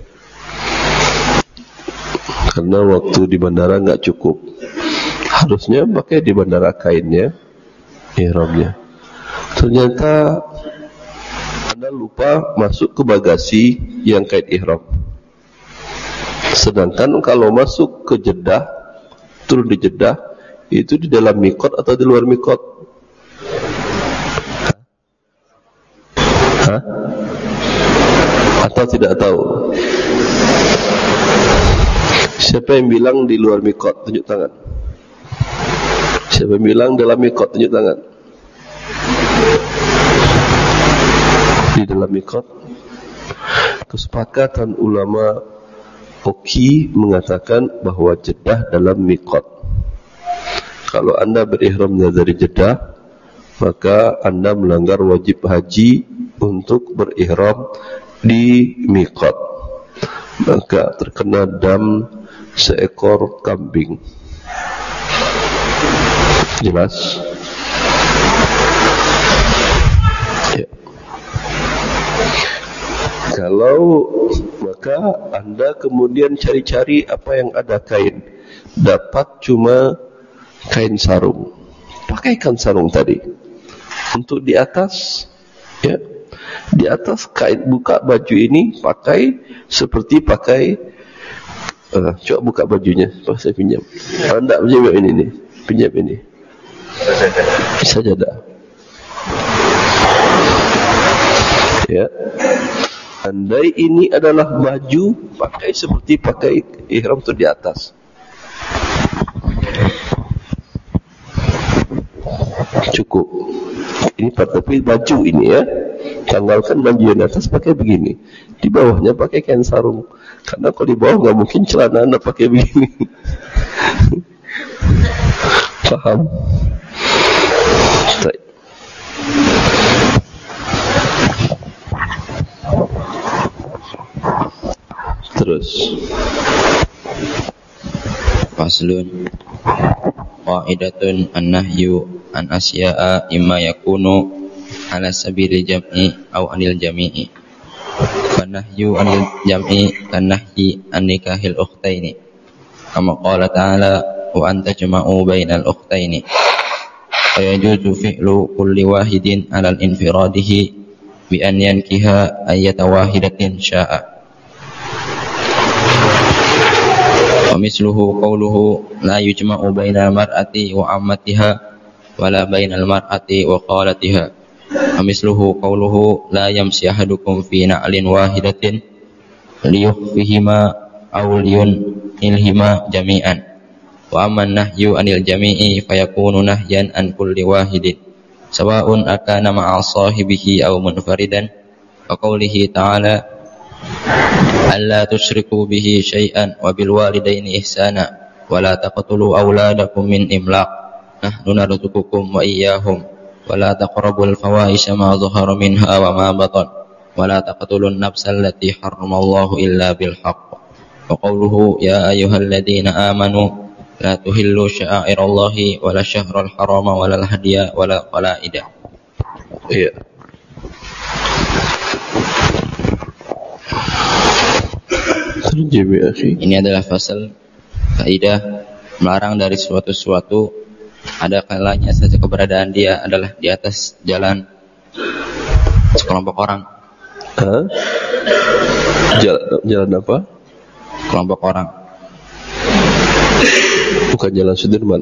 Karena waktu di bandara enggak cukup, harusnya pakai di bandara kainnya, ihramnya. Ternyata Anda lupa masuk ke bagasi yang kain ihram. Sedangkan kalau masuk ke Jeddah, turun di Jeddah, itu di dalam mikot atau di luar mikot? Hah? Atau tidak tahu? Siapa yang bilang di luar mikot? Tunjuk tangan. Siapa yang bilang dalam mikot? Tunjuk tangan. Di dalam mikot. Kesepakatan ulama Oki mengatakan bahwa Jeddah dalam mikot. Kalau Anda berihram dari Jeddah, maka Anda melanggar wajib haji untuk berihram di mikot. Maka terkena dam seekor kambing. Jelas? Ya. Kalau maka Anda kemudian cari-cari apa yang ada kain, dapat cuma kain sarung, pakaikan sarung tadi. Untuk di atas, ya, di atas kain, buka baju ini pakai seperti pakai. Uh, coba buka bajunya, pas saya pinjam. Anda pinjam ini nih, pinjam ini. Bisa saja. Ya. Andai ini adalah baju, pakai seperti pakai ihram itu di atas. Cukup. Ini tapi baju ini ya. Tanggalkan baju yang di atas pakai begini. Di bawahnya pakai kain sarung. Karena kalau di bawah nggak mungkin celana Anda pakai begini. Paham? Baik. Terus Faslun Qa'idatun an-nahyu an asya'a imma yakunu ala sabili jam'i aw anil jami'i. Fanahyu anil jam'i kanahyi an nikahil ukhtaini. Kama qala ta'ala wa anta jama'u bainal ukhtaini. Fa yajuzu fi'lu kulli wahidin 'ala al-infiradihi bi an yankiha ayyata wahidatin sya'a. Wa misluhu qawluhu la yujma'u bainal mar'ati wa ammatiha wala bainal mar'ati wa qalatiha. Wa misluhu qawluhu la yamsi ahadukum fi na'lin wahidatin liyukhfihima aw liyunilhima jami'an. Wa amman nahyu anil jami'i fayakunu nahyan an kulli wahidin sawa'un akana ma'a sahibihi aw munfaridan. Wa qawlihi ta'ala alla tusyriku bihi syai'an wa bil walidaini ihsana wa la taqtulu auladakum min imlaq nahnu narzuqukum wa iyyahum wa la taqrabul fawahisha ma dhahara minha wa ma batan wa la taqtulun nafsal lati harramallahu illa bil haqq. Wa qawluhu ya ayyuhalladzina amanu la tuhillu sya'airallahi wa la syahral harama wa la hadiya wa la qalaida. Iya. Ini adalah fasal kaidah melarang dari suatu-suatu ada kalanya saja keberadaan dia adalah di atas jalan sekelompok orang. Hah? Jalan, jalan apa? Kelompok orang. Bukan jalan Sudirman.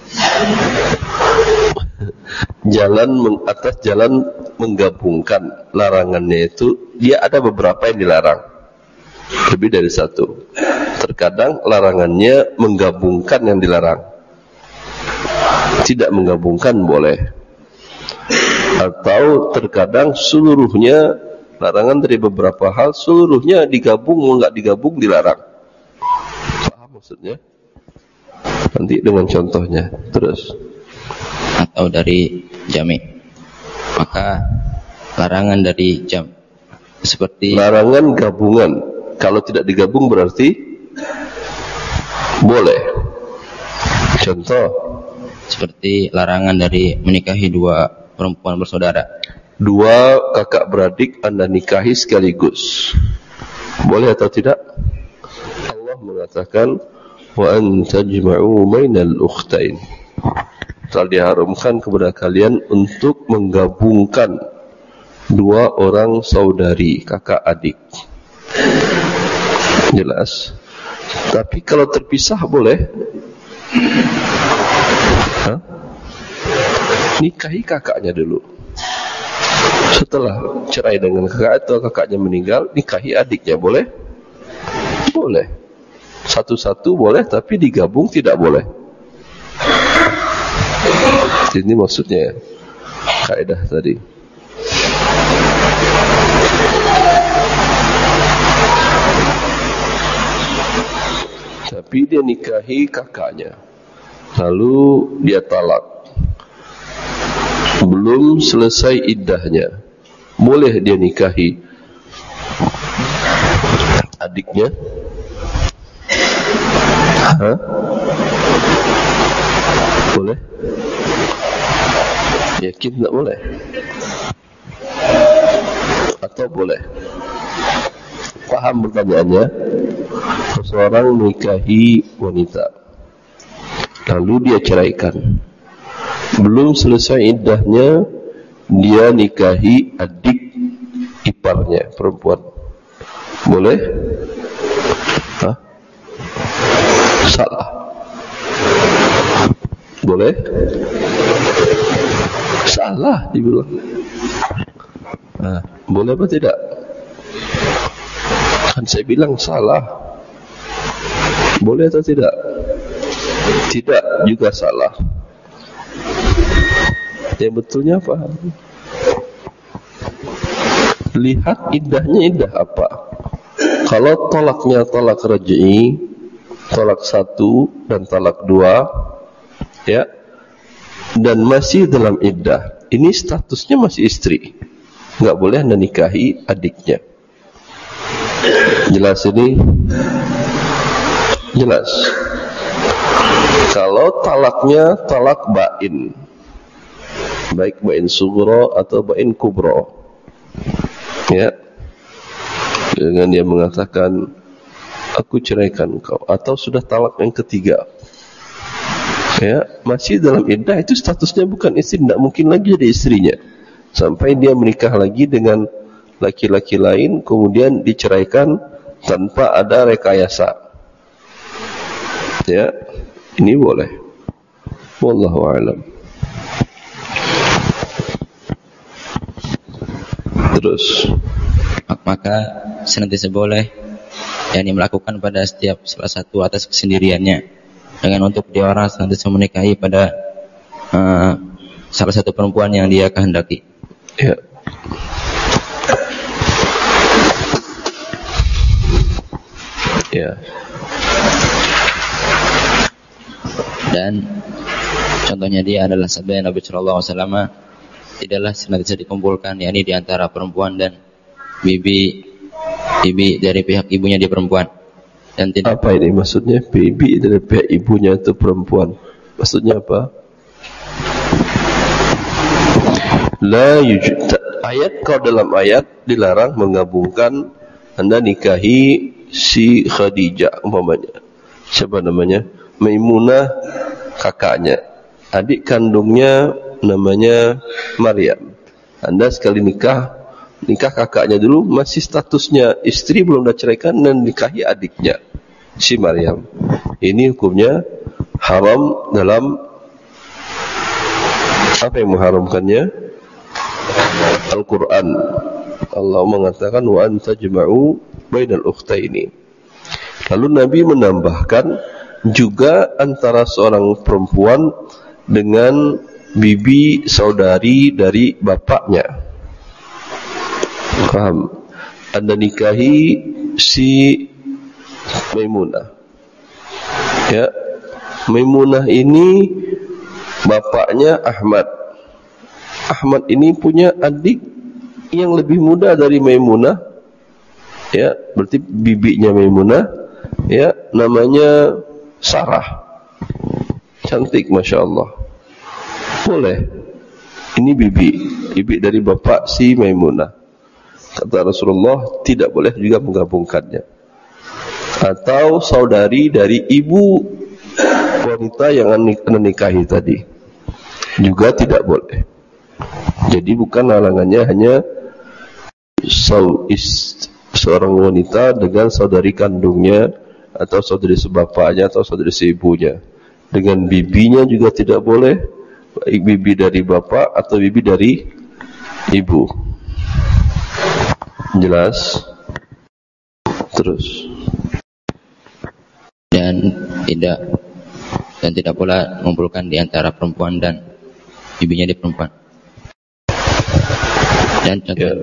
Jalan meng, atas jalan menggabungkan. Larangannya itu dia ada beberapa yang dilarang. Lebih dari satu. Terkadang larangannya menggabungkan yang dilarang. Tidak menggabungkan boleh. Atau terkadang seluruhnya larangan dari beberapa hal seluruhnya digabung, enggak digabung dilarang. Paham maksudnya? Nanti dengan contohnya. Terus. Atau dari jami. Maka larangan dari jam seperti larangan gabungan. Kalau tidak digabung berarti boleh. Contoh seperti larangan dari menikahi dua perempuan bersaudara. Dua kakak beradik Anda nikahi sekaligus. Boleh atau tidak? Allah mengatakan wa an tajma'u bainal ukhtain. Telah diharamkan kepada kalian untuk menggabungkan dua orang saudari, kakak adik. Jelas. Tapi kalau terpisah boleh. Hah? Nikahi kakaknya dulu. Setelah cerai dengan kakak atau kakaknya meninggal, nikahi adiknya boleh? Boleh. Satu-satu boleh, tapi digabung tidak boleh. Ini maksudnya kaidah tadi. Tapi dia nikahi kakaknya, lalu dia talak, belum selesai iddahnya, boleh dia nikahi adiknya? Hah? Boleh? Yakin tak boleh? Atau boleh? Paham pertanyaannya? Seseorang menikahi wanita, lalu dia ceraikan, belum selesai iddahnya, dia nikahi adik iparnya perempuan, boleh? Hah? Salah. Boleh? Salah dibilang. Nah, boleh apa tidak? Kan saya bilang salah. Boleh atau tidak? Tidak juga salah. Yang betulnya apa? Lihat iddahnya iddah apa. Kalau tolaknya tolak raj'i, tolak satu dan tolak dua, ya, dan masih dalam iddah, ini statusnya masih istri, nggak boleh Anda nikahi adiknya. Jelas ini? Jelas. Kalau talaknya talak bain, baik bain sughra atau bain kubra. Ya, dengan dia mengatakan aku ceraikan kau, atau sudah talak yang ketiga, ya, masih dalam iddah, itu statusnya bukan istri, tidak mungkin lagi jadi istrinya sampai dia menikah lagi dengan laki-laki lain, kemudian diceraikan tanpa ada rekayasa. Ya, ini boleh. Wallahu a'lam. Terus, maka senantiasa boleh yakni melakukan pada setiap salah satu atas kesendiriannya, dengan untuk dia orang senantiasa menikahi pada uh, salah satu perempuan yang dia kehendaki. Ya. Ya. Dan contohnya dia adalah sabda Nabi Shallallahu Alaihi Wasallam, tidaklah senantiasa dikumpulkan yakni di antara perempuan dan bibi bibi dari pihak ibunya dia perempuan. Dan tidak. Apa ini maksudnya? Bibi dari pihak ibunya itu perempuan. Maksudnya apa? La yujud. Ayat kau dalam ayat dilarang menggabungkan anda nikahi si Khadijah umpamanya. Siapa namanya? Maimunah, kakaknya. Adik kandungnya namanya Maryam. Anda sekali nikah, nikah kakaknya dulu, masih statusnya istri, belum dah ceraikan, dan nikahi adiknya si Maryam. Ini hukumnya haram dalam apa yang mengharamkannya? Al-Quran. Allah mengatakan wa anta jama'u bainal ukhtaini. Lalu Nabi menambahkan juga antara seorang perempuan dengan bibi saudari dari bapaknya. Paham? Anda nikahi si Maimunah. Ya, Maimunah ini bapaknya Ahmad. Ahmad ini punya adik yang lebih muda dari Maimunah. Ya, berarti bibinya Maimunah, ya, namanya Sarah. Cantik, masya Allah. Boleh. Ini bibi, bibi dari bapak si Maimunah. Kata Rasulullah, tidak boleh juga menggabungkannya. Atau saudari dari ibu wanita yang anda nikahi tadi, juga tidak boleh. Jadi bukan halangannya hanya seorang wanita dengan saudari kandungnya, atau saudari sebapaknya, atau saudari seibunya. Dengan bibinya juga tidak boleh, baik bibi dari bapak atau bibi dari ibu. Jelas? Terus. Dan tidak dan tidak pula mengumpulkan di antara perempuan dan bibinya di perempuan. Dan contoh, ya.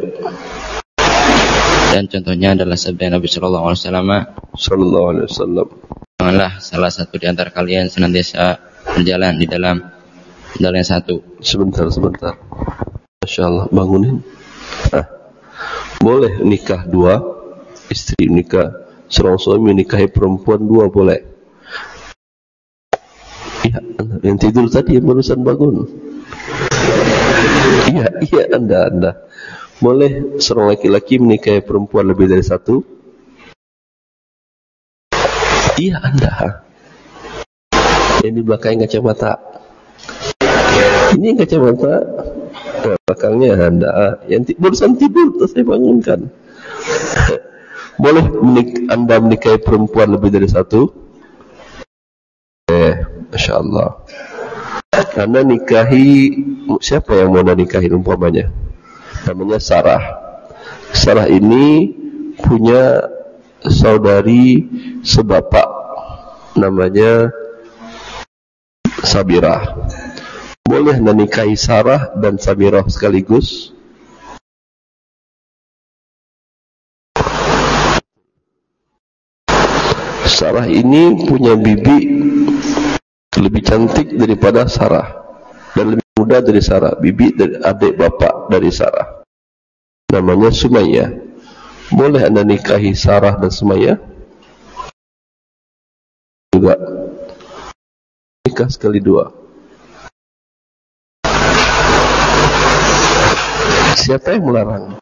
Dan contohnya adalah sabda Nabi Shallallahu Alaihi Wasallam. Shallallahu Alaihi Wasallam. Janganlah salah satu di antara kalian senantiasa berjalan di dalam jalan yang satu. Sebentar, sebentar. Masya Allah, bangunin. Ah, boleh nikah dua istri, nikah seorang suami nikahi perempuan dua boleh. Iya, yang tidur tadi yang barusan bangun. Iya, iya anda, anda. Boleh seorang laki-laki menikahi perempuan lebih dari satu? Iya anda. Yang di belakang kacamata. Ini kacamata. Nah, belakangnya anda. Yang barusan tidur, terus saya bangunkan. Boleh menik- anda menikahi perempuan lebih dari satu? Eh, masya Allah. Anda nikahi, siapa yang mau anda nikahi umpamanya? Namanya Sarah. Sarah ini punya saudari sebapak, namanya Sabirah. Boleh anda nikahi Sarah dan Sabirah sekaligus? Sarah ini punya bibi lebih cantik daripada Sarah dan lebih muda dari Sarah, bibi dari adik bapak dari Sarah, namanya Sumayyah. Boleh anda nikahi Sarah dan Sumayyah? Juga nikah sekali dua. Siapa yang melarang?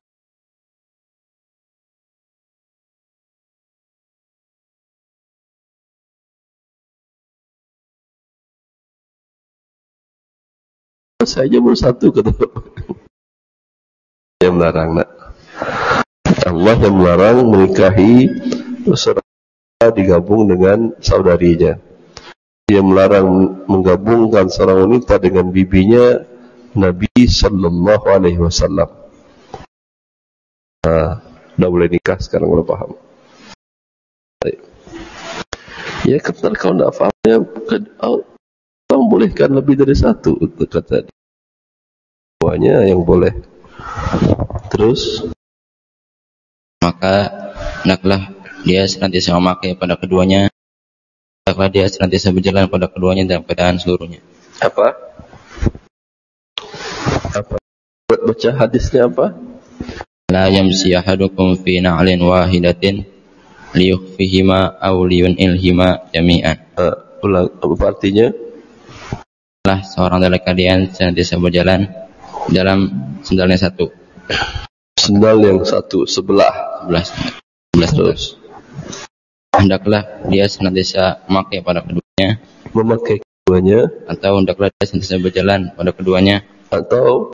Saya aja baru satu kata yang melarang, nak. Allah yang melarang menikahi serta digabung dengan saudarinya. Dia melarang menggabungkan seorang wanita dengan bibinya Nabi Sallallahu Alaihi Wasallam. Nah, udah boleh nikah sekarang, udah paham. Ya, karena kalau tidak paham, ya, orang bolehkan lebih dari satu, kata dia. Semuanya yang boleh. Terus, maka hendaklah dia senantiasa memakai pada keduanya, hendaklah dia senantiasa berjalan pada keduanya dalam keadaan seluruhnya. Apa? Apa? Baca hadisnya apa? La yamsi ahadukum fi na'lin wahidatin liyukhfihima aw liyunilhima jami'an. Uh, ulang, apa artinya? Lah seorang dari kalian senantiasa berjalan dalam sendalnya satu. Sendal yang satu sebelah. Sebelah. Sebelah terus. Hendaklah dia senantiasa memakai pada keduanya. Memakai keduanya. Atau hendaklah dia senantiasa berjalan pada keduanya. Atau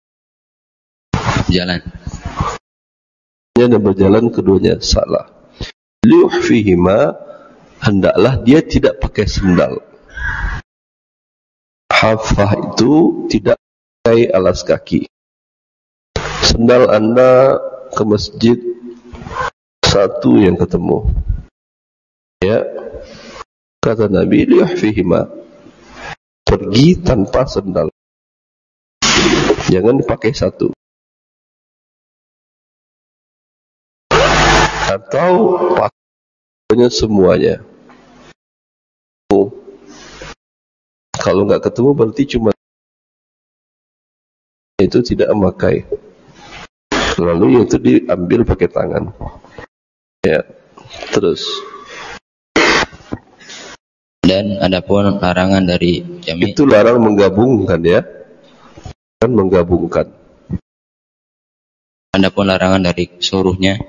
jalan. Dan berjalan keduanya salah. Liyuhfihima, hendaklah dia tidak pakai sendal. Hafah itu tidak pakai alas kaki. Sendal Anda ke masjid satu yang ketemu. Ya, kata Nabi, liyuhfihima, pergi tanpa sendal. Jangan dipakai satu. Atau pakainya semuanya. Oh. Kalau nggak ketemu berarti cuma itu tidak memakai. Lalu itu diambil pakai tangan. Ya, terus. Dan adapun larangan dari jami', itu larang menggabungkan, ya, kan menggabungkan. Adapun larangan dari seluruhnya,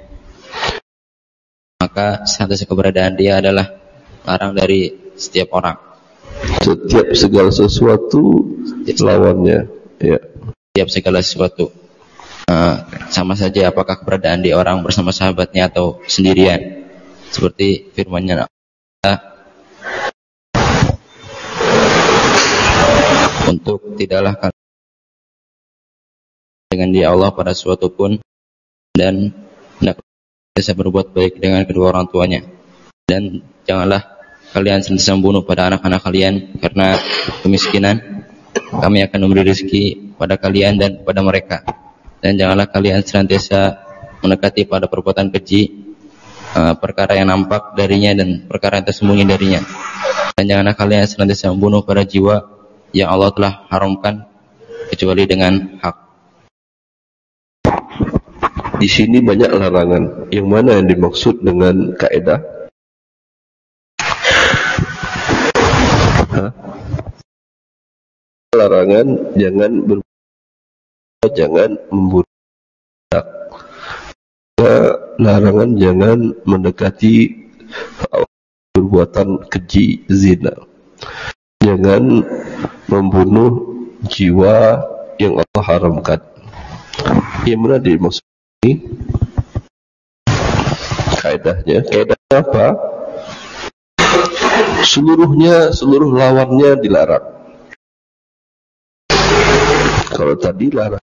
maka status keberadaan dia adalah larang dari setiap orang. Setiap segala sesuatu setiap lawannya, ya. Setiap segala sesuatu. Uh, sama saja apakah keberadaan dia orang bersama sahabatnya atau sendirian. Seperti firman-Nya Allah, untuk tidaklah kalian dengan dia Allah pada suatu pun, dan hendaklah bisa berbuat baik dengan kedua orang tuanya, dan janganlah kalian senantiasa membunuh pada anak-anak kalian karena kemiskinan. Kami akan memberi rezeki pada kalian dan pada mereka, dan janganlah kalian senantiasa mendekati pada perbuatan keji, uh, perkara yang nampak darinya dan perkara yang tersembunyi darinya, dan janganlah kalian senantiasa membunuh pada jiwa yang Allah telah haramkan kecuali dengan hak. Di sini banyak larangan. Yang mana yang dimaksud dengan kaidah? Hah? Larangan jangan ber jangan membunuh. Larangan jangan mendekati perbuatan keji, zina. Jangan membunuh jiwa yang Allah haramkan. Yang mana dimaksud ini? Kaidahnya, kaidahnya apa? Seluruhnya, seluruh lawannya dilarang. Kalau tadi larang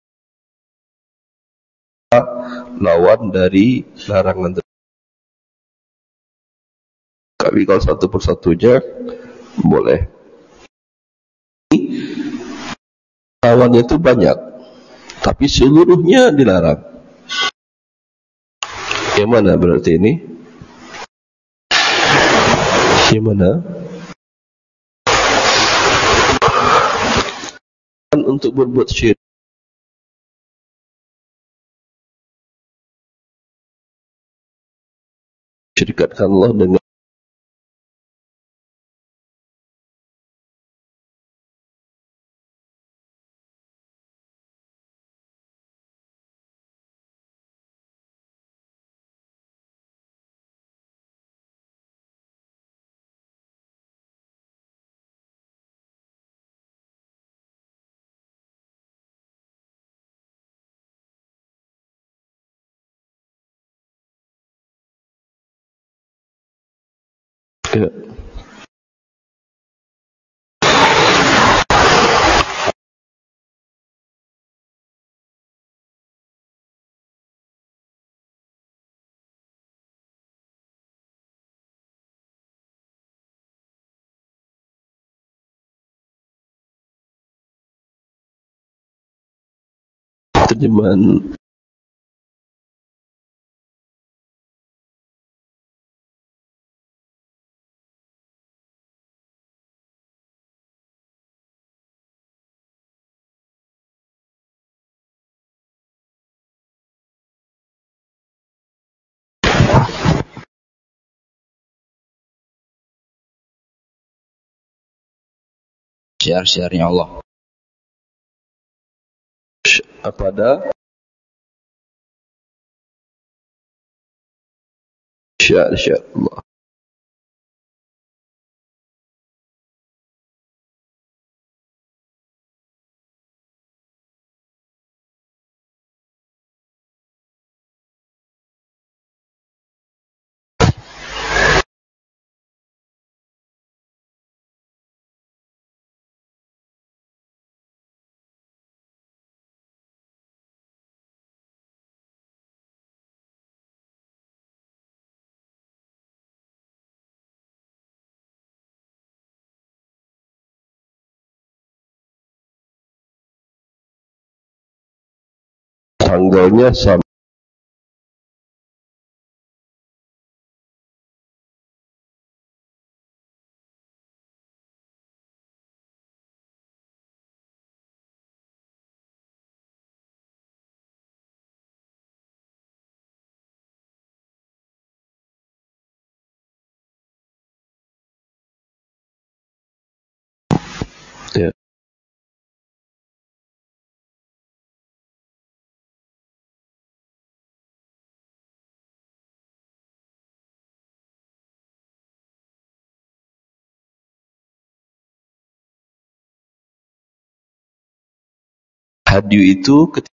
lawan dari larangan. Tapi kalau satu persatunya boleh. Lawannya itu banyak, tapi seluruhnya dilarang. Yang mana berarti ini? Yang mana? Untuk berbuat syirik. Syirikatkan Allah dengan Ya. Terjemahan syiar-syiarnya Allah. pada syiar-syiar Allah. Tanggalnya sama. Ya. Hadyu itu ketika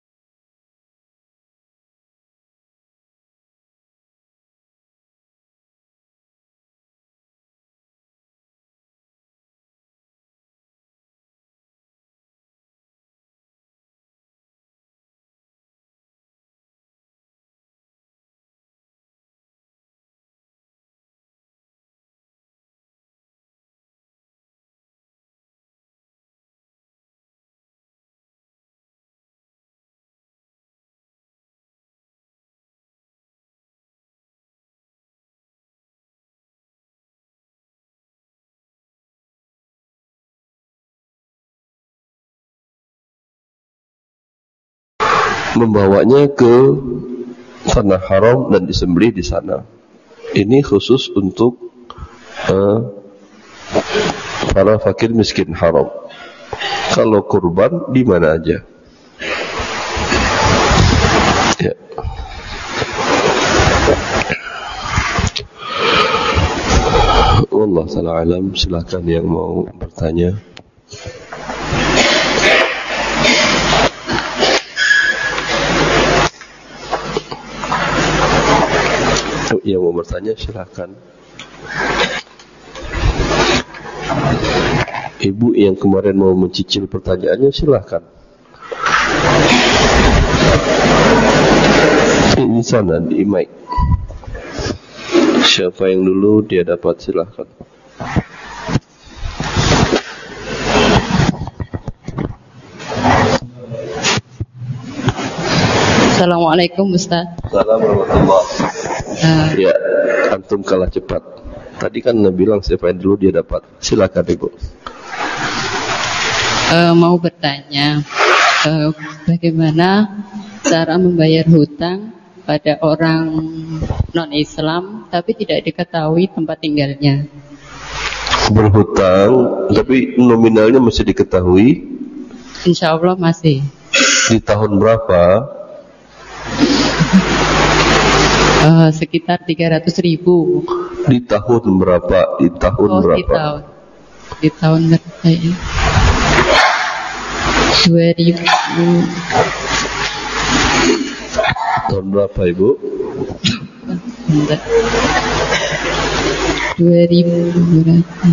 membawanya ke tanah haram dan disembelih di sana. Ini khusus untuk uh, para fakir miskin haram. Kalau kurban di mana aja. Ya. Wallahu ta'ala alam. Silakan yang mau bertanya. Yang mau bertanya silakan. Ibu yang kemarin mau mencicil pertanyaannya silakan. Ini sana di mic. Siapa yang dulu dia dapat silakan. Assalamualaikum Ustaz. Assalamualaikum warahmatullahi. Uh, ya, antum kalah cepat. Tadi kan Anda bilang siapa yang dulu dia dapat. Silakan Ibu. Uh, mau bertanya, uh, bagaimana cara membayar hutang pada orang non-Islam tapi tidak diketahui tempat tinggalnya? Berhutang tapi nominalnya masih diketahui? Insya Allah masih. Di tahun berapa? Uh, sekitar tiga ratus ribu. Di tahun berapa? Di tahun oh, berapa? Di tahun, di tahun berapa ya? dua ribu. Tahun berapa Ibu? dua ribu berarti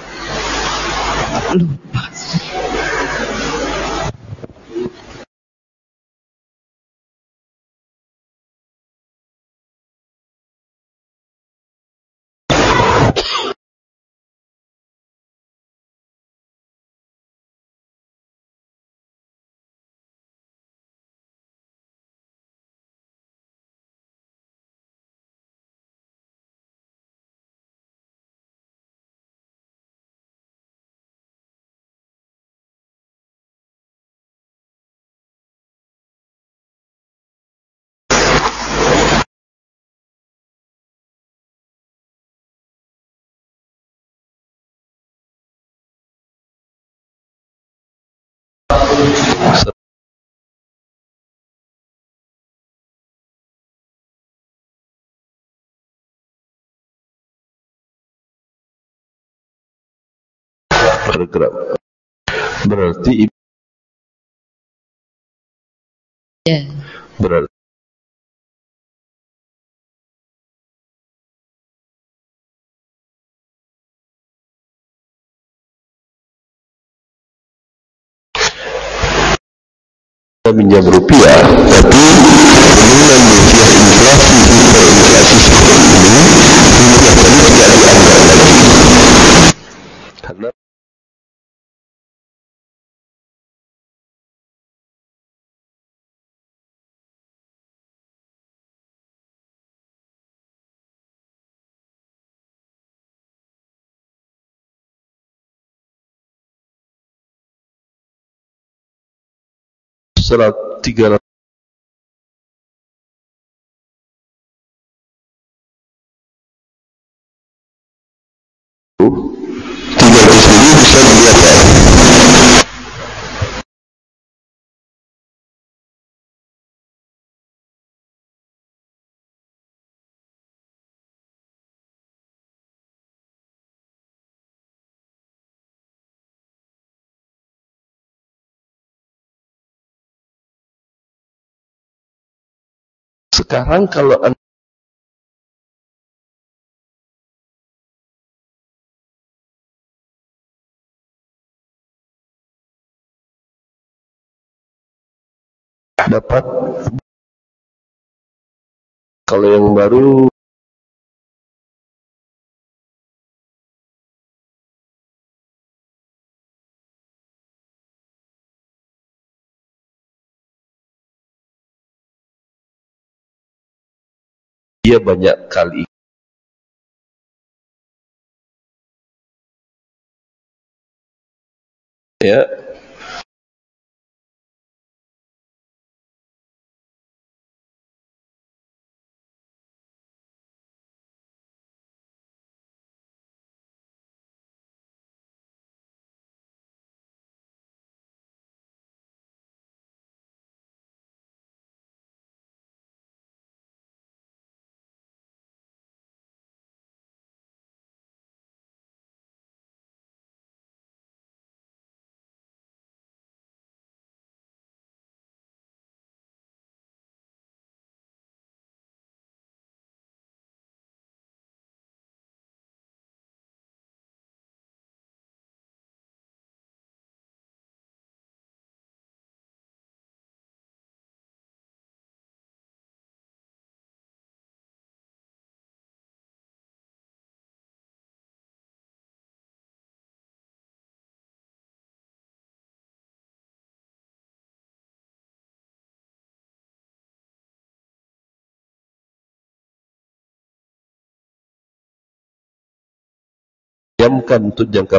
lupa. Per gram. Berarti Ya. berarti minjam rupiah, tapi dengan rupiah inflasi hiperinflasi seperti ini, rupiah tadi tidak dianggap lagi. Karena tiga ratus tiga ratus ribu bisa dilihat. Sekarang kalau Anda dapat, kalau yang baru dia banyak kali ya. Diamkan untuk jangka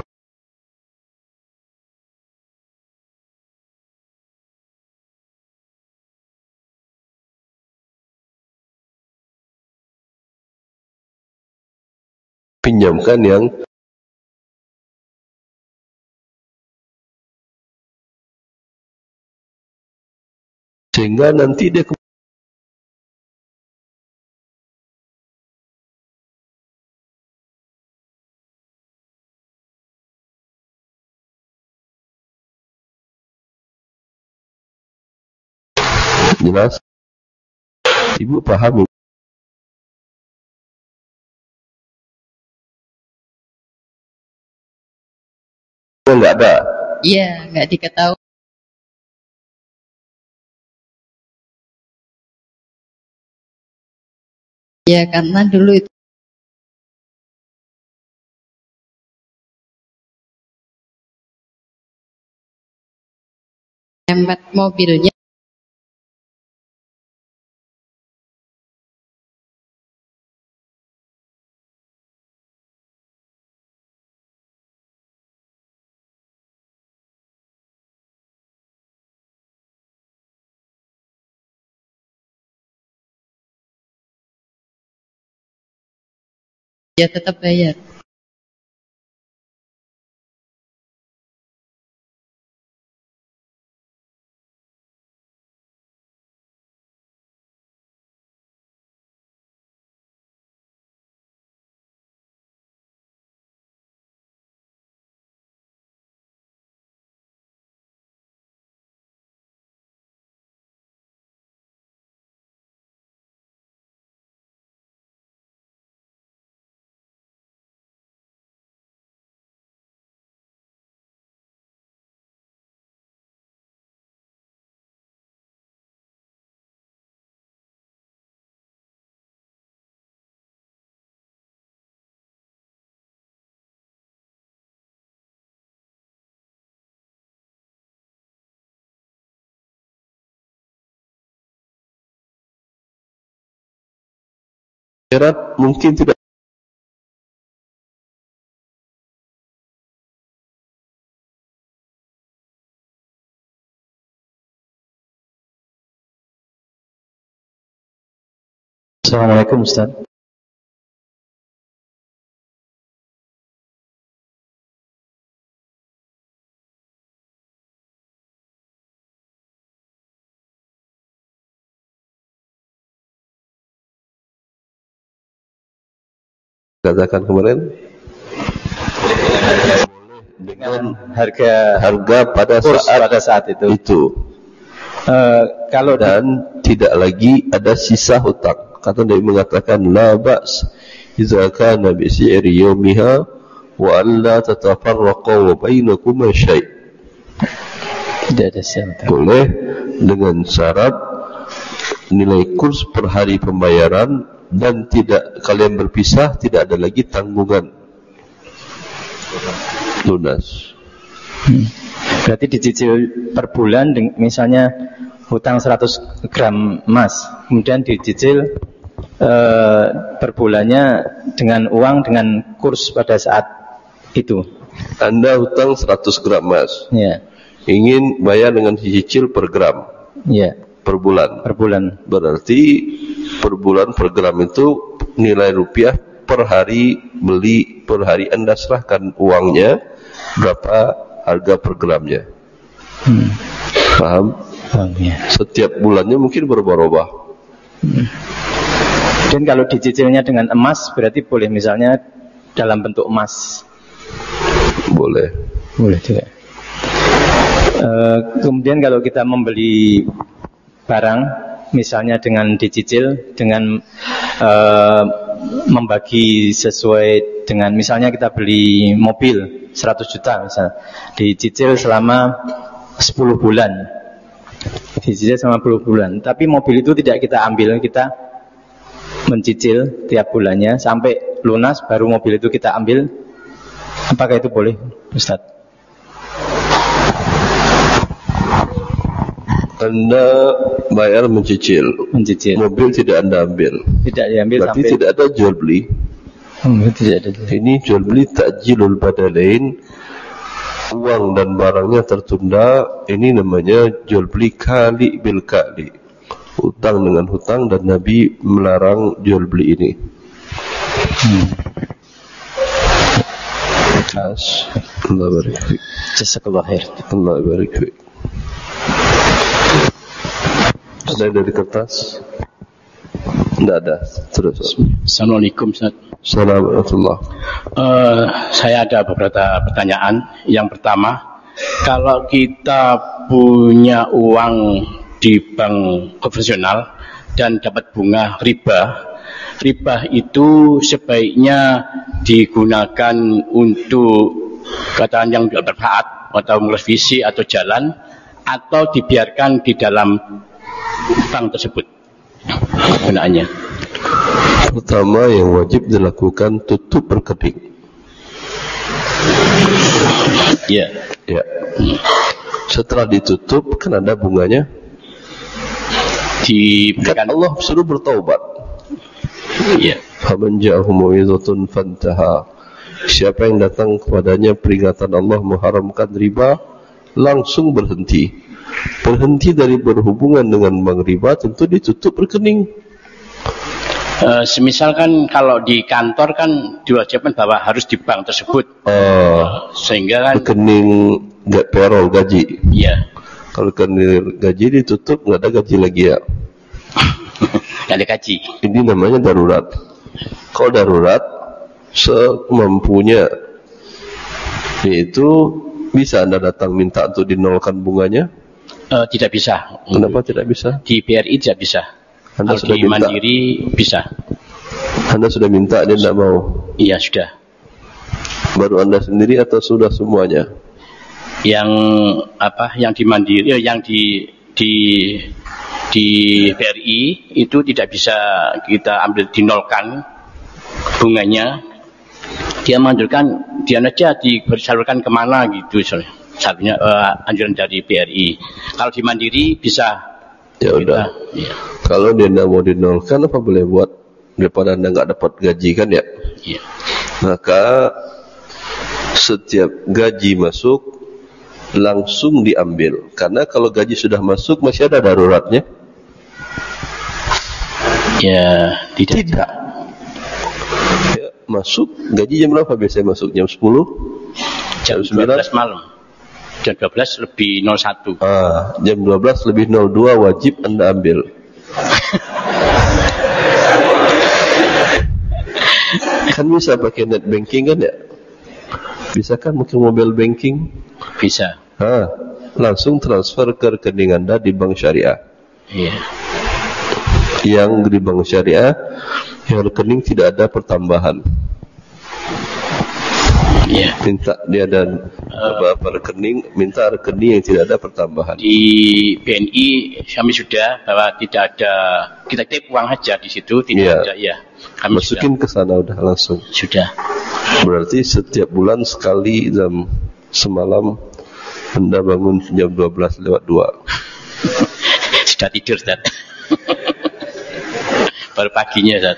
pinjamkan yang sehingga nanti dia jelas. Ibu paham? nggak ada. Iya, nggak diketahui. Ya, karena dulu itu empat mobilnya. Ya tetap bayar. Syarat mungkin tidak. Assalamualaikum Ustaz. Katakan kemarin Dengan harga harga pada kurs saat pada saat itu. itu. Eh, kalau di- Dan tidak lagi ada sisa hutang. Kata Nabi mengatakan la ba's idza kana bi si'ri yawmiha wa alla tatafarraqa wa bainakum syai'. tidak ada syarat. Boleh dengan syarat nilai kurs per hari pembayaran dan tidak kalian berpisah, tidak ada lagi tanggungan lunas. Hmm. Berarti dicicil per bulan, deng- misalnya hutang seratus gram emas, kemudian dicicil eh, per bulannya dengan uang dengan kurs pada saat itu. Anda hutang seratus gram emas, Ya, ingin bayar dengan cicil per gram ya, per bulan. per bulan. Berarti per bulan per gram itu nilai rupiah per hari beli, per hari Anda serahkan uangnya berapa harga per gramnya. Hmm. Paham? Oh, ya. Setiap bulannya mungkin berubah-ubah. Hmm. Dan kalau dicicilnya dengan emas berarti boleh, misalnya dalam bentuk emas. Boleh. Boleh juga. Uh, kemudian kalau kita membeli barang, misalnya dengan dicicil, dengan uh, membagi sesuai dengan, misalnya kita beli mobil seratus juta misalnya, dicicil selama sepuluh bulan, dicicil selama sepuluh bulan, tapi mobil itu tidak kita ambil, kita mencicil tiap bulannya sampai lunas, baru mobil itu kita ambil. Apakah itu boleh, Ustaz? Anda bayar mencicil, Mencicil. mobil tidak Anda ambil, Tidak diambil berarti sampai. tidak ada jual beli. Hmm, tidak ada. Ini jual beli takjilul badalain, uang dan barangnya tertunda. Ini namanya jual beli kali bil kali, hutang dengan hutang, dan Nabi melarang jual beli ini. Hmm. Allah barik fiik. Jazakallah khair. Allah barik fiik. Ada dari kertas? Tidak ada. Terus. Assalamualaikum Ustaz. Assalamualaikum. Uh, saya ada beberapa pertanyaan. Yang pertama, kalau kita punya uang di bank konvensional dan dapat bunga riba, riba itu sebaiknya digunakan untuk katakan yang bermanfaat atau merevisi atau jalan, atau dibiarkan di dalam bank tersebut gunaannya. Pertama yang wajib dilakukan tutup rekening. Ya. Ya. Setelah ditutup kan ada bunganya. Diberikan. Kan Allah suruh bertaubat. Ya. Faman ja'ahu mau'izatun fantaha. Siapa yang datang kepadanya peringatan Allah mengharamkan riba, langsung berhenti. Berhenti dari berhubungan dengan bank riba, tentu ditutup rekening. Uh, semisal kan kalau di kantor kan diwajibkan bahwa harus di bank tersebut, uh, sehingga kan rekening nggak payroll gaji. Iya. Kalau rekening gaji ditutup nggak ada gaji lagi ya. Nggak ada gaji. Ini namanya darurat. Kalau darurat semampunya, yaitu bisa Anda datang minta untuk dinolkan bunganya? Uh, tidak bisa. Kenapa tidak bisa? Di B R I tidak bisa. Anda Kalau sudah di minta? Mandiri bisa. Anda sudah minta, dia tidak mau? Iya, sudah. Baru Anda sendiri atau sudah semuanya? Yang apa? Yang di Mandiri, yang di di di B R I itu tidak bisa kita ambil dinolkan bunganya. Dia menganjurkan dia aja disalurkan kemana gitu, misalnya uh, anjuran dari B R I. Kalau di Mandiri bisa. Ya udah. Ya. Kalau dia tidak mau dinolkan, apa boleh buat daripada Anda nggak dapat gaji kan ya? Ya. Maka setiap gaji masuk langsung diambil. Karena kalau gaji sudah masuk masih ada daruratnya. Ya, tidak. Tidak. Ya, masuk gaji jam berapa biasanya masuk? Jam sepuluh? Jam dua belas malam. Jam dua belas lebih nol satu. Ah, jam dua belas lebih nol dua wajib Anda ambil. Kan bisa pakai net banking kan ya? Bisa kan pakai mobile banking? Bisa. Ah, langsung transfer ke rekening Anda di bank syariah. Iya. Yang di bank syariah, yang rekening tidak ada pertambahan. Iya. Minta dia dan apa rekening, minta rekening yang tidak ada pertambahan. Di B N I kami sudah bahwa tidak ada, kita titip uang aja di situ, tidak ya. ada ya. Kami masukin ke sana udah langsung. Sudah. Berarti setiap bulan sekali jam semalam Anda bangun jam dua belas lewat dua. Sudah tidur, Ustaz. Baru paginya, Ustaz.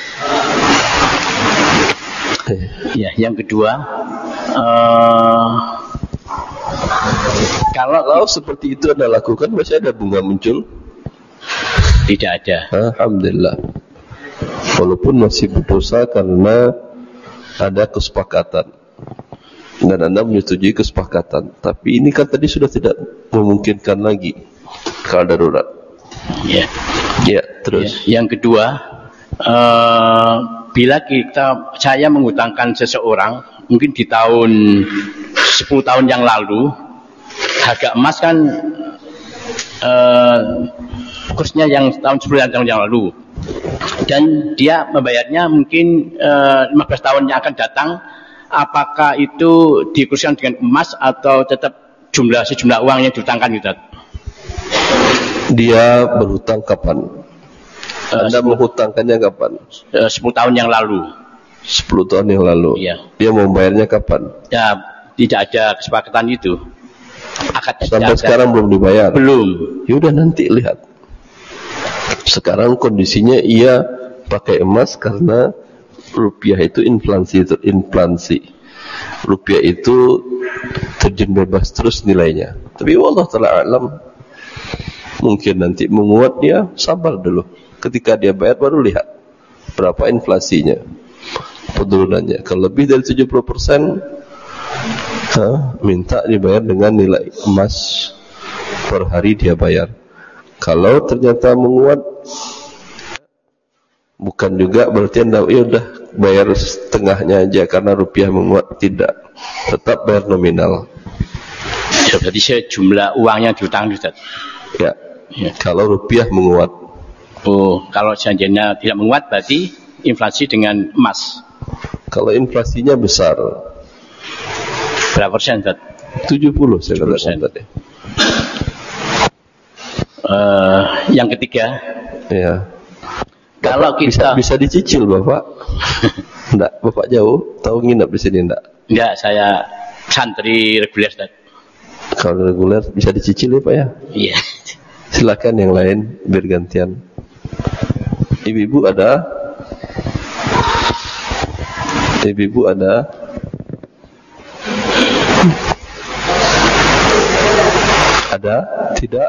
Ya, yang kedua, uh, kalau kalau seperti itu Anda lakukan, masih ada bunga muncul? Tidak ada. Alhamdulillah. Walaupun masih berdosa karena ada kesepakatan dan Anda menyetujui kesepakatan. Tapi ini kan tadi sudah tidak memungkinkan lagi kalau darurat. Ya. Ya, terus. Ya, yang kedua, uh, bila kita, saya mengutangkan seseorang, mungkin di tahun sepuluh tahun yang lalu, harga emas kan uh, kursnya yang tahun sepuluh tahun yang lalu, dan dia membayarnya mungkin uh, lima belas tahun yang akan datang. Apakah itu dikurskan dengan emas atau tetap jumlah sejumlah uang yang diutangkan gitu? Dia berhutang kapan? Uh, Anda menghutangkannya kapan? Uh, sepuluh tahun yang lalu. sepuluh tahun yang lalu. Iya. Dia mau bayarnya kapan? Ya, tidak ada kesepakatan itu. Akadnya sampai sekarang belum dibayar. Belum. Ya udah nanti lihat. Sekarang kondisinya ia pakai emas karena rupiah itu inflasi terinflasi. Rupiah itu terjun bebas terus nilainya. Tapi wallah ta'ala alam, mungkin nanti menguat, dia sabar dulu. Ketika dia bayar baru lihat berapa inflasinya, penurunannya. Kalau lebih dari tujuh puluh persen, ha, minta dibayar dengan nilai emas per hari dia bayar. Kalau ternyata menguat, bukan juga berarti Anda ya udah bayar setengahnya aja karena rupiah menguat. Tidak, tetap bayar nominal. Ya, jadi sejumlah uangnya diutang Ustaz. Ya. Ya. Kalau rupiah menguat. Oh, kalau seandainya tidak menguat berarti inflasi dengan emas. Kalau inflasinya besar, Berapa persen, Ustaz? tujuh puluh saya katakan tadi. Uh, yang ketiga, ya. Kalau Bapak kita bisa, bisa dicicil Bapak. Enggak, Bapak jauh, tahu nginap di sini enggak? Enggak, saya santri reguler, Ustaz. Kalau reguler bisa dicicil ya Pak ya? Iya. Silakan yang lain biar gantian. Ibu-ibu ada? Ibu-ibu ada? Ada? Tidak?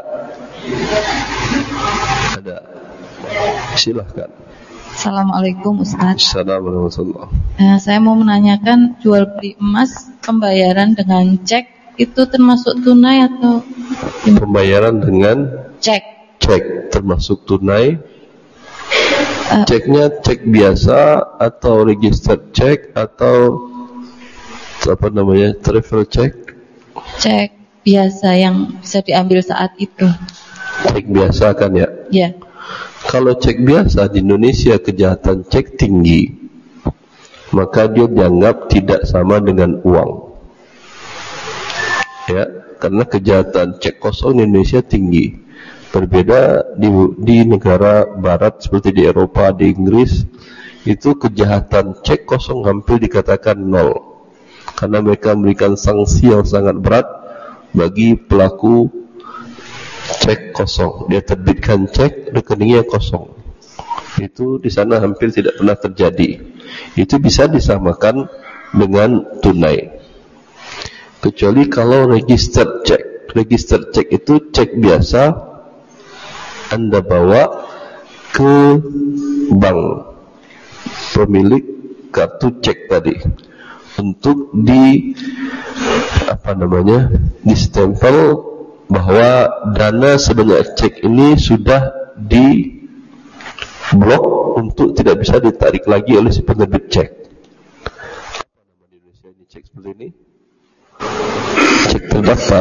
Ada. Silahkan. Assalamualaikum Ustaz. Assalamualaikum. Nah, saya mau menanyakan jual beli emas pembayaran dengan cek itu termasuk tunai atau Pembayaran dengan cek? cek termasuk tunai? Uh, Ceknya cek biasa atau registered cek atau apa namanya travel cek? Cek biasa yang bisa diambil saat itu. Cek biasa kan ya? Ya. Kalau cek biasa di Indonesia kejahatan cek tinggi, maka dia dianggap tidak sama dengan uang. Ya, karena kejahatan cek kosong di Indonesia tinggi. Berbeda di, di negara barat seperti di Eropa, di Inggris, itu kejahatan cek kosong hampir dikatakan nol. Karena mereka memberikan sanksi yang sangat berat bagi pelaku cek kosong. Dia terbitkan cek, rekeningnya kosong. Itu di sana hampir tidak pernah terjadi. Itu bisa disamakan dengan tunai. Kecuali kalau registered cek. Registered cek itu cek biasa Anda bawa ke bank pemilik kartu cek tadi untuk di apa namanya distempel bahwa dana sebanyak cek ini sudah di blok untuk tidak bisa ditarik lagi oleh si penerbit cek. Apa nama di Indonesia ini cek seperti ini? Cek terdaftar.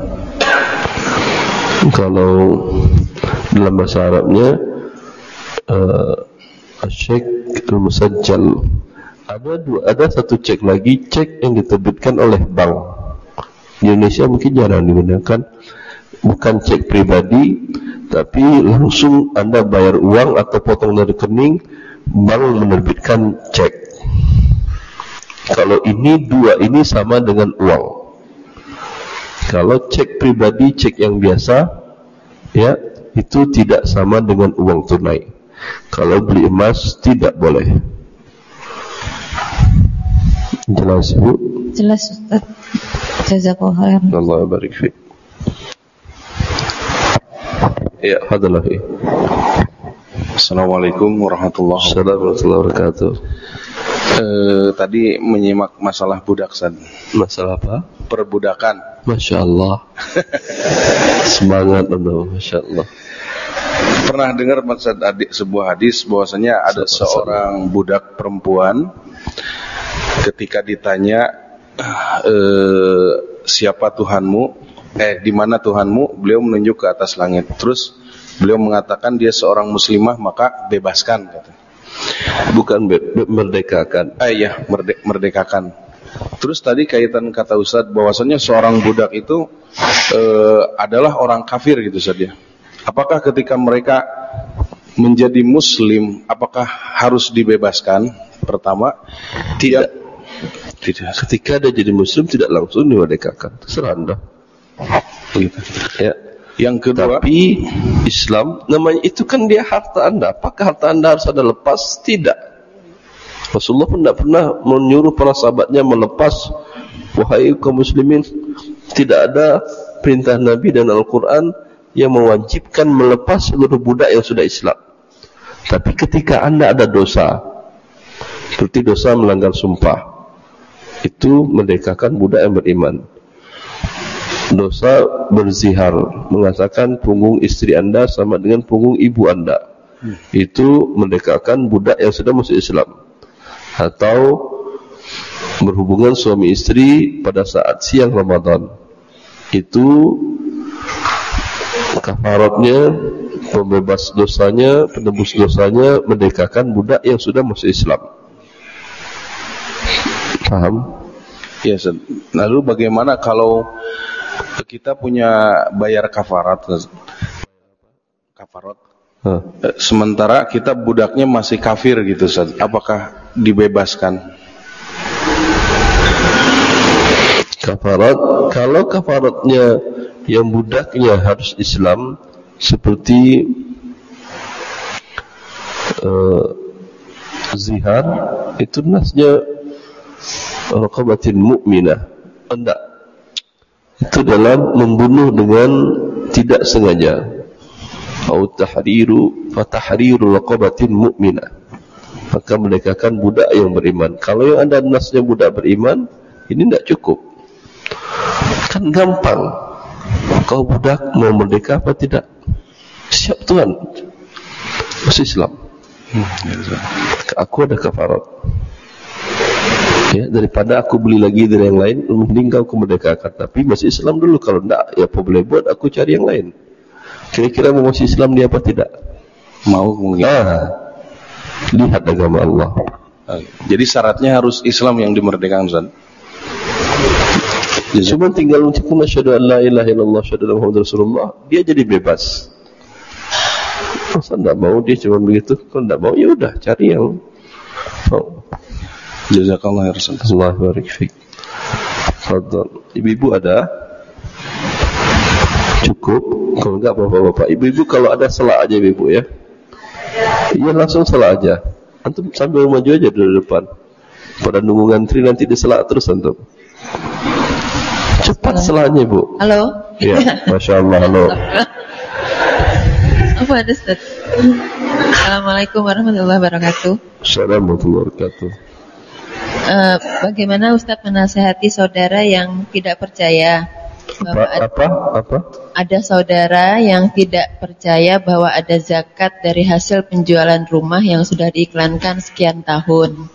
Kalau dalam bahasa Arabnya uh, cek al-musajjal. Ada dua, ada satu cek lagi, cek yang diterbitkan oleh bank. Di Indonesia mungkin jarang digunakan. Bukan cek pribadi, tapi langsung Anda bayar uang atau potong dari rekening, bank menerbitkan cek. Kalau ini dua ini sama dengan uang. Kalau cek pribadi, cek yang biasa, ya itu tidak sama dengan uang tunai. Kalau beli emas tidak boleh. Jelas Bu? Jelas Ustaz. Jazakallahu khairan. Allah barik fiik. Ya, hadallahi. Assalamualaikum warahmatullahi wabarakatuh. Assalamualaikum warahmatullahi wabarakatuh. Eh, tadi menyimak masalah budak, San. Masalah apa? Perbudakan. Masya Allah. Semangat Anda, Masya Allah. Pernah dengar maksud adik sebuah hadis bahwasanya ada Sama-sama. seorang budak perempuan ketika ditanya eh, siapa Tuhanmu, eh di mana Tuhanmu, beliau menunjuk ke atas langit. Terus beliau mengatakan dia seorang muslimah, maka bebaskan, kata. Bukan be- be- merdekakan. Ah iya, merde- merdekakan. Terus tadi kaitan kata Ustadz bahwasanya seorang budak itu eh, adalah orang kafir gitu saja. Apakah ketika mereka menjadi muslim, apakah harus dibebaskan? Pertama, Tidak. tidak. Ketika dia jadi muslim tidak langsung dimerdekakan. Terserah Anda. Begitu. Ya. Yang kedua, Tapi Islam namanya itu kan dia harta Anda. Apakah harta Anda harus Anda lepas? Tidak. Rasulullah pun tidak pernah menyuruh para sahabatnya melepas. Wahai kaum muslimin, tidak ada perintah Nabi dan Al-Quran yang mewajibkan melepas seluruh budak yang sudah Islam. Tapi ketika Anda ada dosa, seperti dosa melanggar sumpah, itu merdekakan budak yang beriman. Dosa berzihar, mengatakan punggung istri Anda sama dengan punggung ibu Anda, itu merdekakan budak yang sudah masuk Islam. Atau berhubungan suami istri pada saat siang Ramadan, itu kafaratnya, pembebas dosanya, penebus dosanya, merdekakan budak yang sudah masuk Islam. Paham? Ya, Ustaz. Lalu bagaimana kalau kita punya bayar kafarat, kafarat, huh. sementara kita budaknya masih kafir gitu, Ustaz. Apakah dibebaskan? Kafarat, kalau kafaratnya yang budaknya harus Islam, seperti uh, zihar, itu nasnya raqabatin mu'minah. Enggak, itu dalam membunuh dengan tidak sengaja. Au tahriru fa tahriru raqabatin mu'minah, maka merdekakan budak yang beriman. Kalau yang ada nasnya budak beriman, ini tidak cukup. Kan gampang. Kau budak mau merdeka apa tidak? Siap Tuhan, masih Islam. Hmm, ya, aku ada kafarat. Ya, daripada aku beli lagi dari yang lain, mending kau merdekakan. Tapi masih Islam dulu. Kalau tidak, ya apa boleh buat, aku cari yang lain. Kira-kira mau masih Islam dia apa tidak? Mau mungkin. Ah, lihat agama Allah. Jadi syaratnya harus Islam yang dimerdekakan, Ustaz. Cuma tinggal mengucapkan asyhadu an la ilaha illallah asyhadu anna muhammadar rasulullah, dia jadi bebas. Masa tidak mau dia cuma begitu? Kalau tidak mau ya udah cari yang mau. Jazakallah khairan. Allah barik fiik. Fadhal. Ibu-ibu ada? Cukup. Kalau enggak bapak-bapak. Ibu-ibu kalau ada selak aja ibu ya. Iya langsung selak aja. Antum sambil maju aja dari depan. Pada nunggu ngantri nanti diselak terus antum. Cepat selaknya Bu. Halo. Ya, masya Allah. Halo. Apa ada Ustaz? Assalamualaikum warahmatullahi wabarakatuh. Assalamualaikum warahmatullahi wabarakatuh. Uh, bagaimana Ustaz menasihati saudara yang tidak percaya bahwa apa, ada, apa? Apa? ada saudara yang tidak percaya bahwa ada zakat dari hasil penjualan rumah yang sudah diiklankan sekian tahun.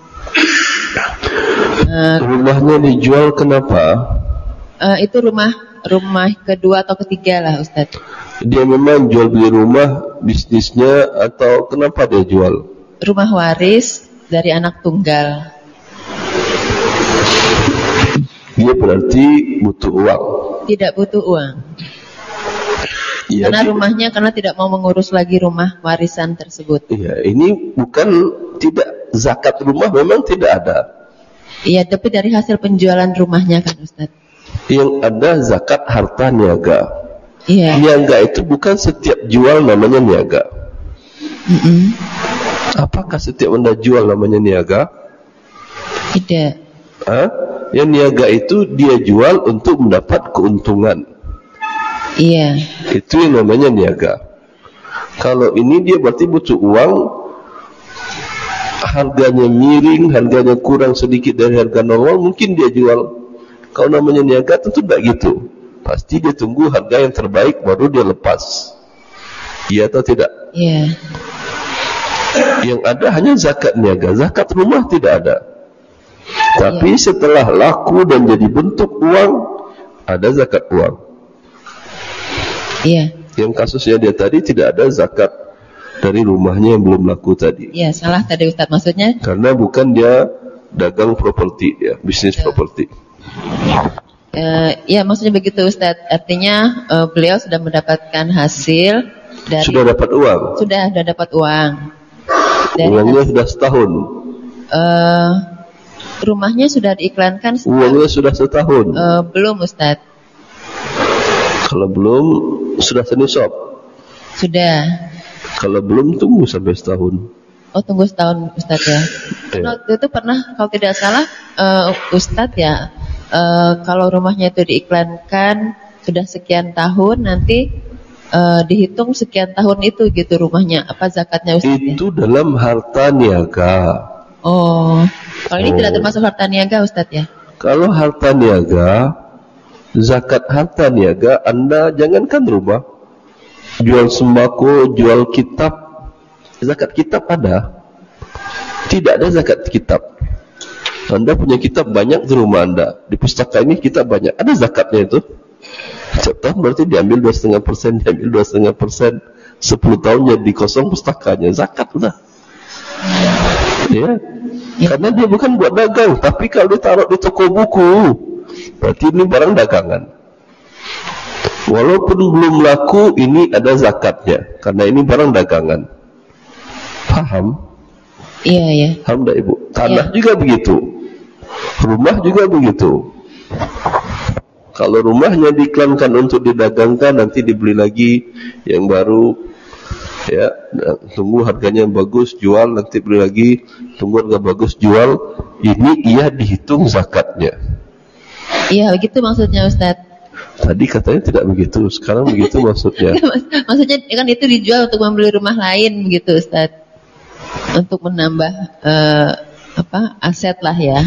Uh, Rumahnya dijual kenapa? Uh, itu rumah rumah kedua atau ketiga lah Ustaz. Dia memang jual beli rumah bisnisnya atau kenapa dia jual? Rumah waris dari anak tunggal. Dia berarti butuh uang. Tidak butuh uang. Ya, karena rumahnya karena tidak mau mengurus lagi rumah warisan tersebut. Iya, ini bukan tidak zakat rumah memang tidak ada. Iya, tapi dari hasil penjualan rumahnya kan Ustaz. Yang ada zakat harta niaga. Iya. Niaga itu bukan setiap jual namanya niaga. Mm-mm. Apakah setiap Anda jual namanya niaga? Tidak. Hah? Yang niaga itu dia jual untuk mendapat keuntungan. Iya. Itu yang namanya niaga. Kalau ini dia berarti butuh uang, harganya miring, harganya kurang sedikit dari harga normal, mungkin dia jual. Kalau namanya niaga tentu tidak gitu. Pasti dia tunggu harga yang terbaik baru dia lepas. Iya atau tidak? Iya. Yang ada hanya zakat niaga, zakat rumah tidak ada. Tapi ya, setelah laku dan jadi bentuk uang, ada zakat uang. Iya. Yang kasusnya dia tadi tidak ada zakat dari rumahnya yang belum laku tadi. Iya, salah tadi Ustaz maksudnya. Karena bukan dia dagang properti, ya, bisnis ya. properti. Uh, ya maksudnya begitu Ustaz. Artinya uh, beliau sudah mendapatkan hasil dari, sudah dapat uang. Sudah sudah dapat uang. Dari Uangnya sudah setahun. Uh, rumahnya sudah diiklankan. Setahun. Uangnya sudah setahun. Uh, belum Ustaz. Kalau belum sudah senisab. Sudah. Kalau belum tunggu sampai setahun. Oh tunggu setahun Ustaz ya. Ya. Waktu itu pernah kalau tidak salah uh, Ustaz ya. Uh, kalau rumahnya itu diiklankan sudah sekian tahun, nanti uh, dihitung sekian tahun itu gitu rumahnya. Apa zakatnya Ustaz? Itu ya? Dalam harta niaga. Oh, kalau ini oh. tidak termasuk harta niaga Ustaz ya? Kalau harta niaga, zakat harta niaga, Anda jangankan rumah, jual sembako, jual kitab, zakat kitab ada. Tidak ada zakat kitab. Anda punya kitab banyak di rumah Anda. Di pustaka ini kitab banyak. Ada zakatnya itu. Setiap tahun berarti diambil dua koma lima persen, diambil dua koma lima persen. sepuluh tahun jadi kosong pustakanya. Zakat udah. Ya, karena dia bukan buat dagang, tapi kalau ditaruh di toko buku, berarti ini barang dagangan. Walaupun belum laku, ini ada zakatnya, karena ini barang dagangan. Paham? Iya, iya. Paham tak Ibu? Tanah Ya. juga begitu, rumah juga begitu. Kalau rumahnya diiklankan untuk didagangkan, nanti dibeli lagi yang baru, ya, tunggu harganya bagus, jual, nanti beli lagi, tunggu harga bagus, jual. Ini ia dihitung zakatnya. Iya, begitu maksudnya Ustadz. Tadi katanya tidak begitu, sekarang begitu maksudnya. Maksudnya kan itu dijual untuk membeli rumah lain begitu Ustadz. Untuk menambah eh, apa aset lah ya.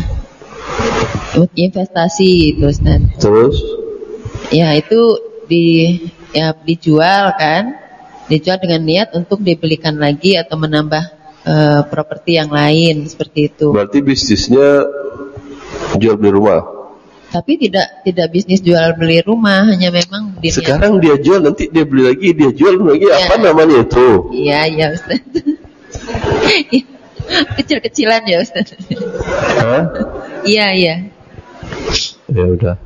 Investasi itu Ustadz. Terus? Ya itu di ya dijual kan, dijual dengan niat untuk dibelikan lagi atau menambah uh, properti yang lain seperti itu. Berarti bisnisnya jual beli rumah. Tapi tidak tidak bisnis jual beli rumah, hanya memang diniat. Sekarang dia jual, nanti dia beli lagi, dia jual lagi, Ya. apa namanya itu? Iya iya Ustaz. Kecil-kecilan ya Ustaz. Hah? Iya iya. Ya udah.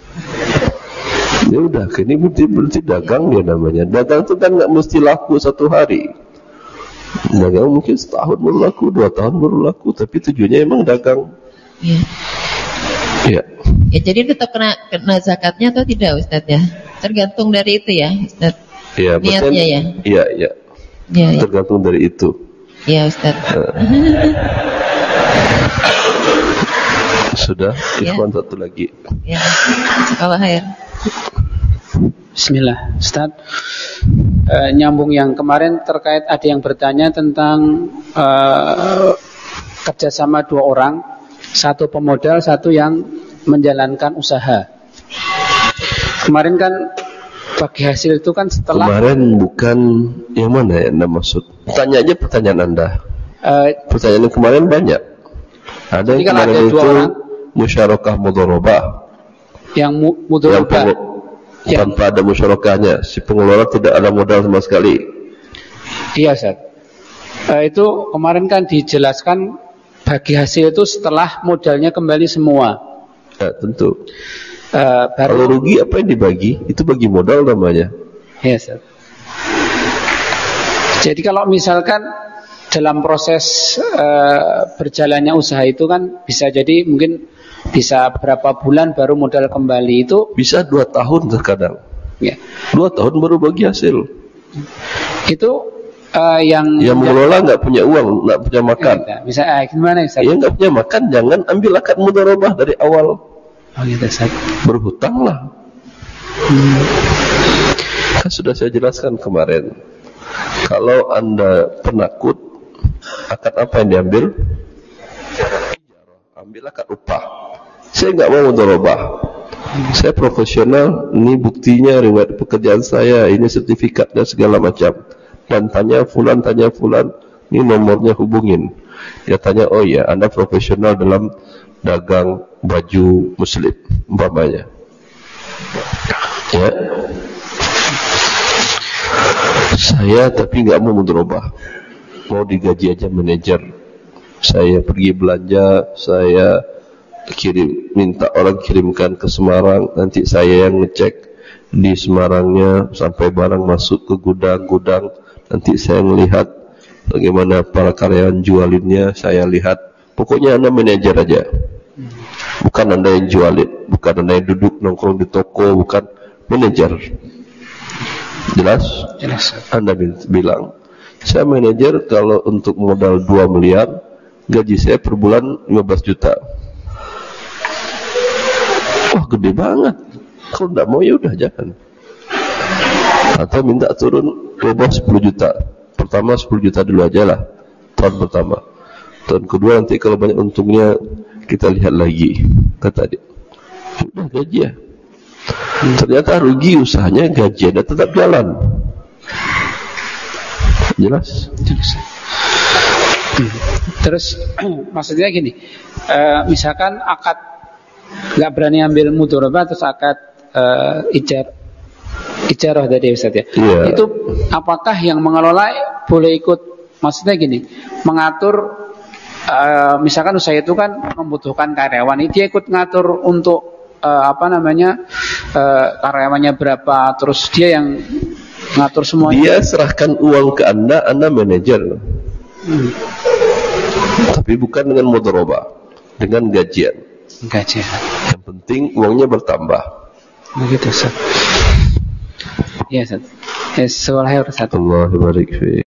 Ya udah, ini berarti, berarti dagang dia namanya. Dagang itu kan nggak mesti laku satu hari. Dagang mungkin setahun baru laku, dua tahun baru laku, tapi tujuannya emang dagang. Iya. Iya. Ya jadi tetap kena kena zakatnya atau tidak Ustaz ya? Tergantung dari itu ya Ustaz. Iya, Niatnya ya. Iya, iya. Iya, ya. Tergantung dari itu. Iya Ustaz. Sudah, Ya. Ikhwan satu lagi. Ya. Allah khair. Bismillah, Ustaz. E, nyambung yang kemarin terkait ada yang bertanya tentang e, kerjasama dua orang, satu pemodal, satu yang menjalankan usaha. Kemarin kan bagi hasil itu kan setelah Kemarin bukan yang mana ya Anda maksud? Tanya aja pertanyaan Anda. e, Pertanyaan yang kemarin banyak. Ada Jadi yang kalau kemarin ada dua itu orang, musyarakah mudharabah. yang mu, Yang mudharabah, pengu- yang tanpa ada musyarakahnya, si pengelola tidak ada modal sama sekali. iya Ustaz. E, itu kemarin kan dijelaskan bagi hasil itu setelah modalnya kembali semua. Ya, tentu. E, baru Kalau rugi apa yang dibagi? Itu bagi modal namanya. ya, Ustaz. Jadi kalau misalkan dalam proses e, berjalannya usaha itu kan bisa jadi mungkin bisa berapa bulan baru modal kembali itu Bisa dua tahun terkadang. ya. Dua tahun baru bagi hasil. Itu e, yang Yang mengelola nggak punya uang, nggak punya makan. Ya, bisa eh, gimana Ustaz? Yang nggak punya makan, jangan ambil akad mudharabah dari awal. Oh gitu Ustaz. Berhutanglah. Kan sudah saya jelaskan kemarin. Kalau Anda penakut, akad apa yang diambil? Ambil akad upah. Saya nggak mau mudharabah. Saya profesional, ini buktinya riwayat pekerjaan saya, ini sertifikatnya segala macam. Dan tanya fulan, tanya fulan, ini nomornya hubungin. Dia tanya, oh ya, Anda profesional dalam dagang baju muslim, umpamanya. Ya. Saya tapi nggak mau mudharabah, mau digaji aja manajer. Saya pergi belanja, saya kirim, minta orang kirimkan ke Semarang, nanti saya yang ngecek di Semarangnya sampai barang masuk ke gudang-gudang, nanti saya melihat bagaimana para karyawan jualinnya, saya lihat. Pokoknya Anda manajer aja, bukan Anda yang jualin, bukan Anda yang duduk nongkrong di toko, bukan manajer. Jelas? Jelas. Anda bilang, saya manajer kalau untuk modal dua miliar, gaji saya per bulan lima belas juta. Wah, gede banget. Kalau tidak mau ya udah jangan. Atau minta turun ke bawah sepuluh juta. Pertama sepuluh juta dulu aja lah, tahun pertama. Tahun kedua nanti kalau banyak untungnya kita lihat lagi. Kata dia, udah gaji ya. Ternyata rugi usahanya, gaji ada tetap jalan. Jelas? Jelas. Terus maksudnya gini, e, misalkan akad nggak berani ambil mudharabah terus akad e, ijar ijarah tadi Ustaz ya. Iya. Itu apakah yang mengelola boleh ikut? Maksudnya gini, mengatur uh, misalkan usaha itu kan membutuhkan karyawan, dia ikut ngatur untuk uh, apa namanya uh, karyawannya berapa, terus dia yang ngatur semuanya. Dia serahkan uang ke anda, anda manajer, hmm. tapi bukan dengan mudharabah, dengan gajian. Gajian. Yang penting uangnya bertambah. Begitu, Ustaz. Ya, Ustaz. Es, Allah barik fiik.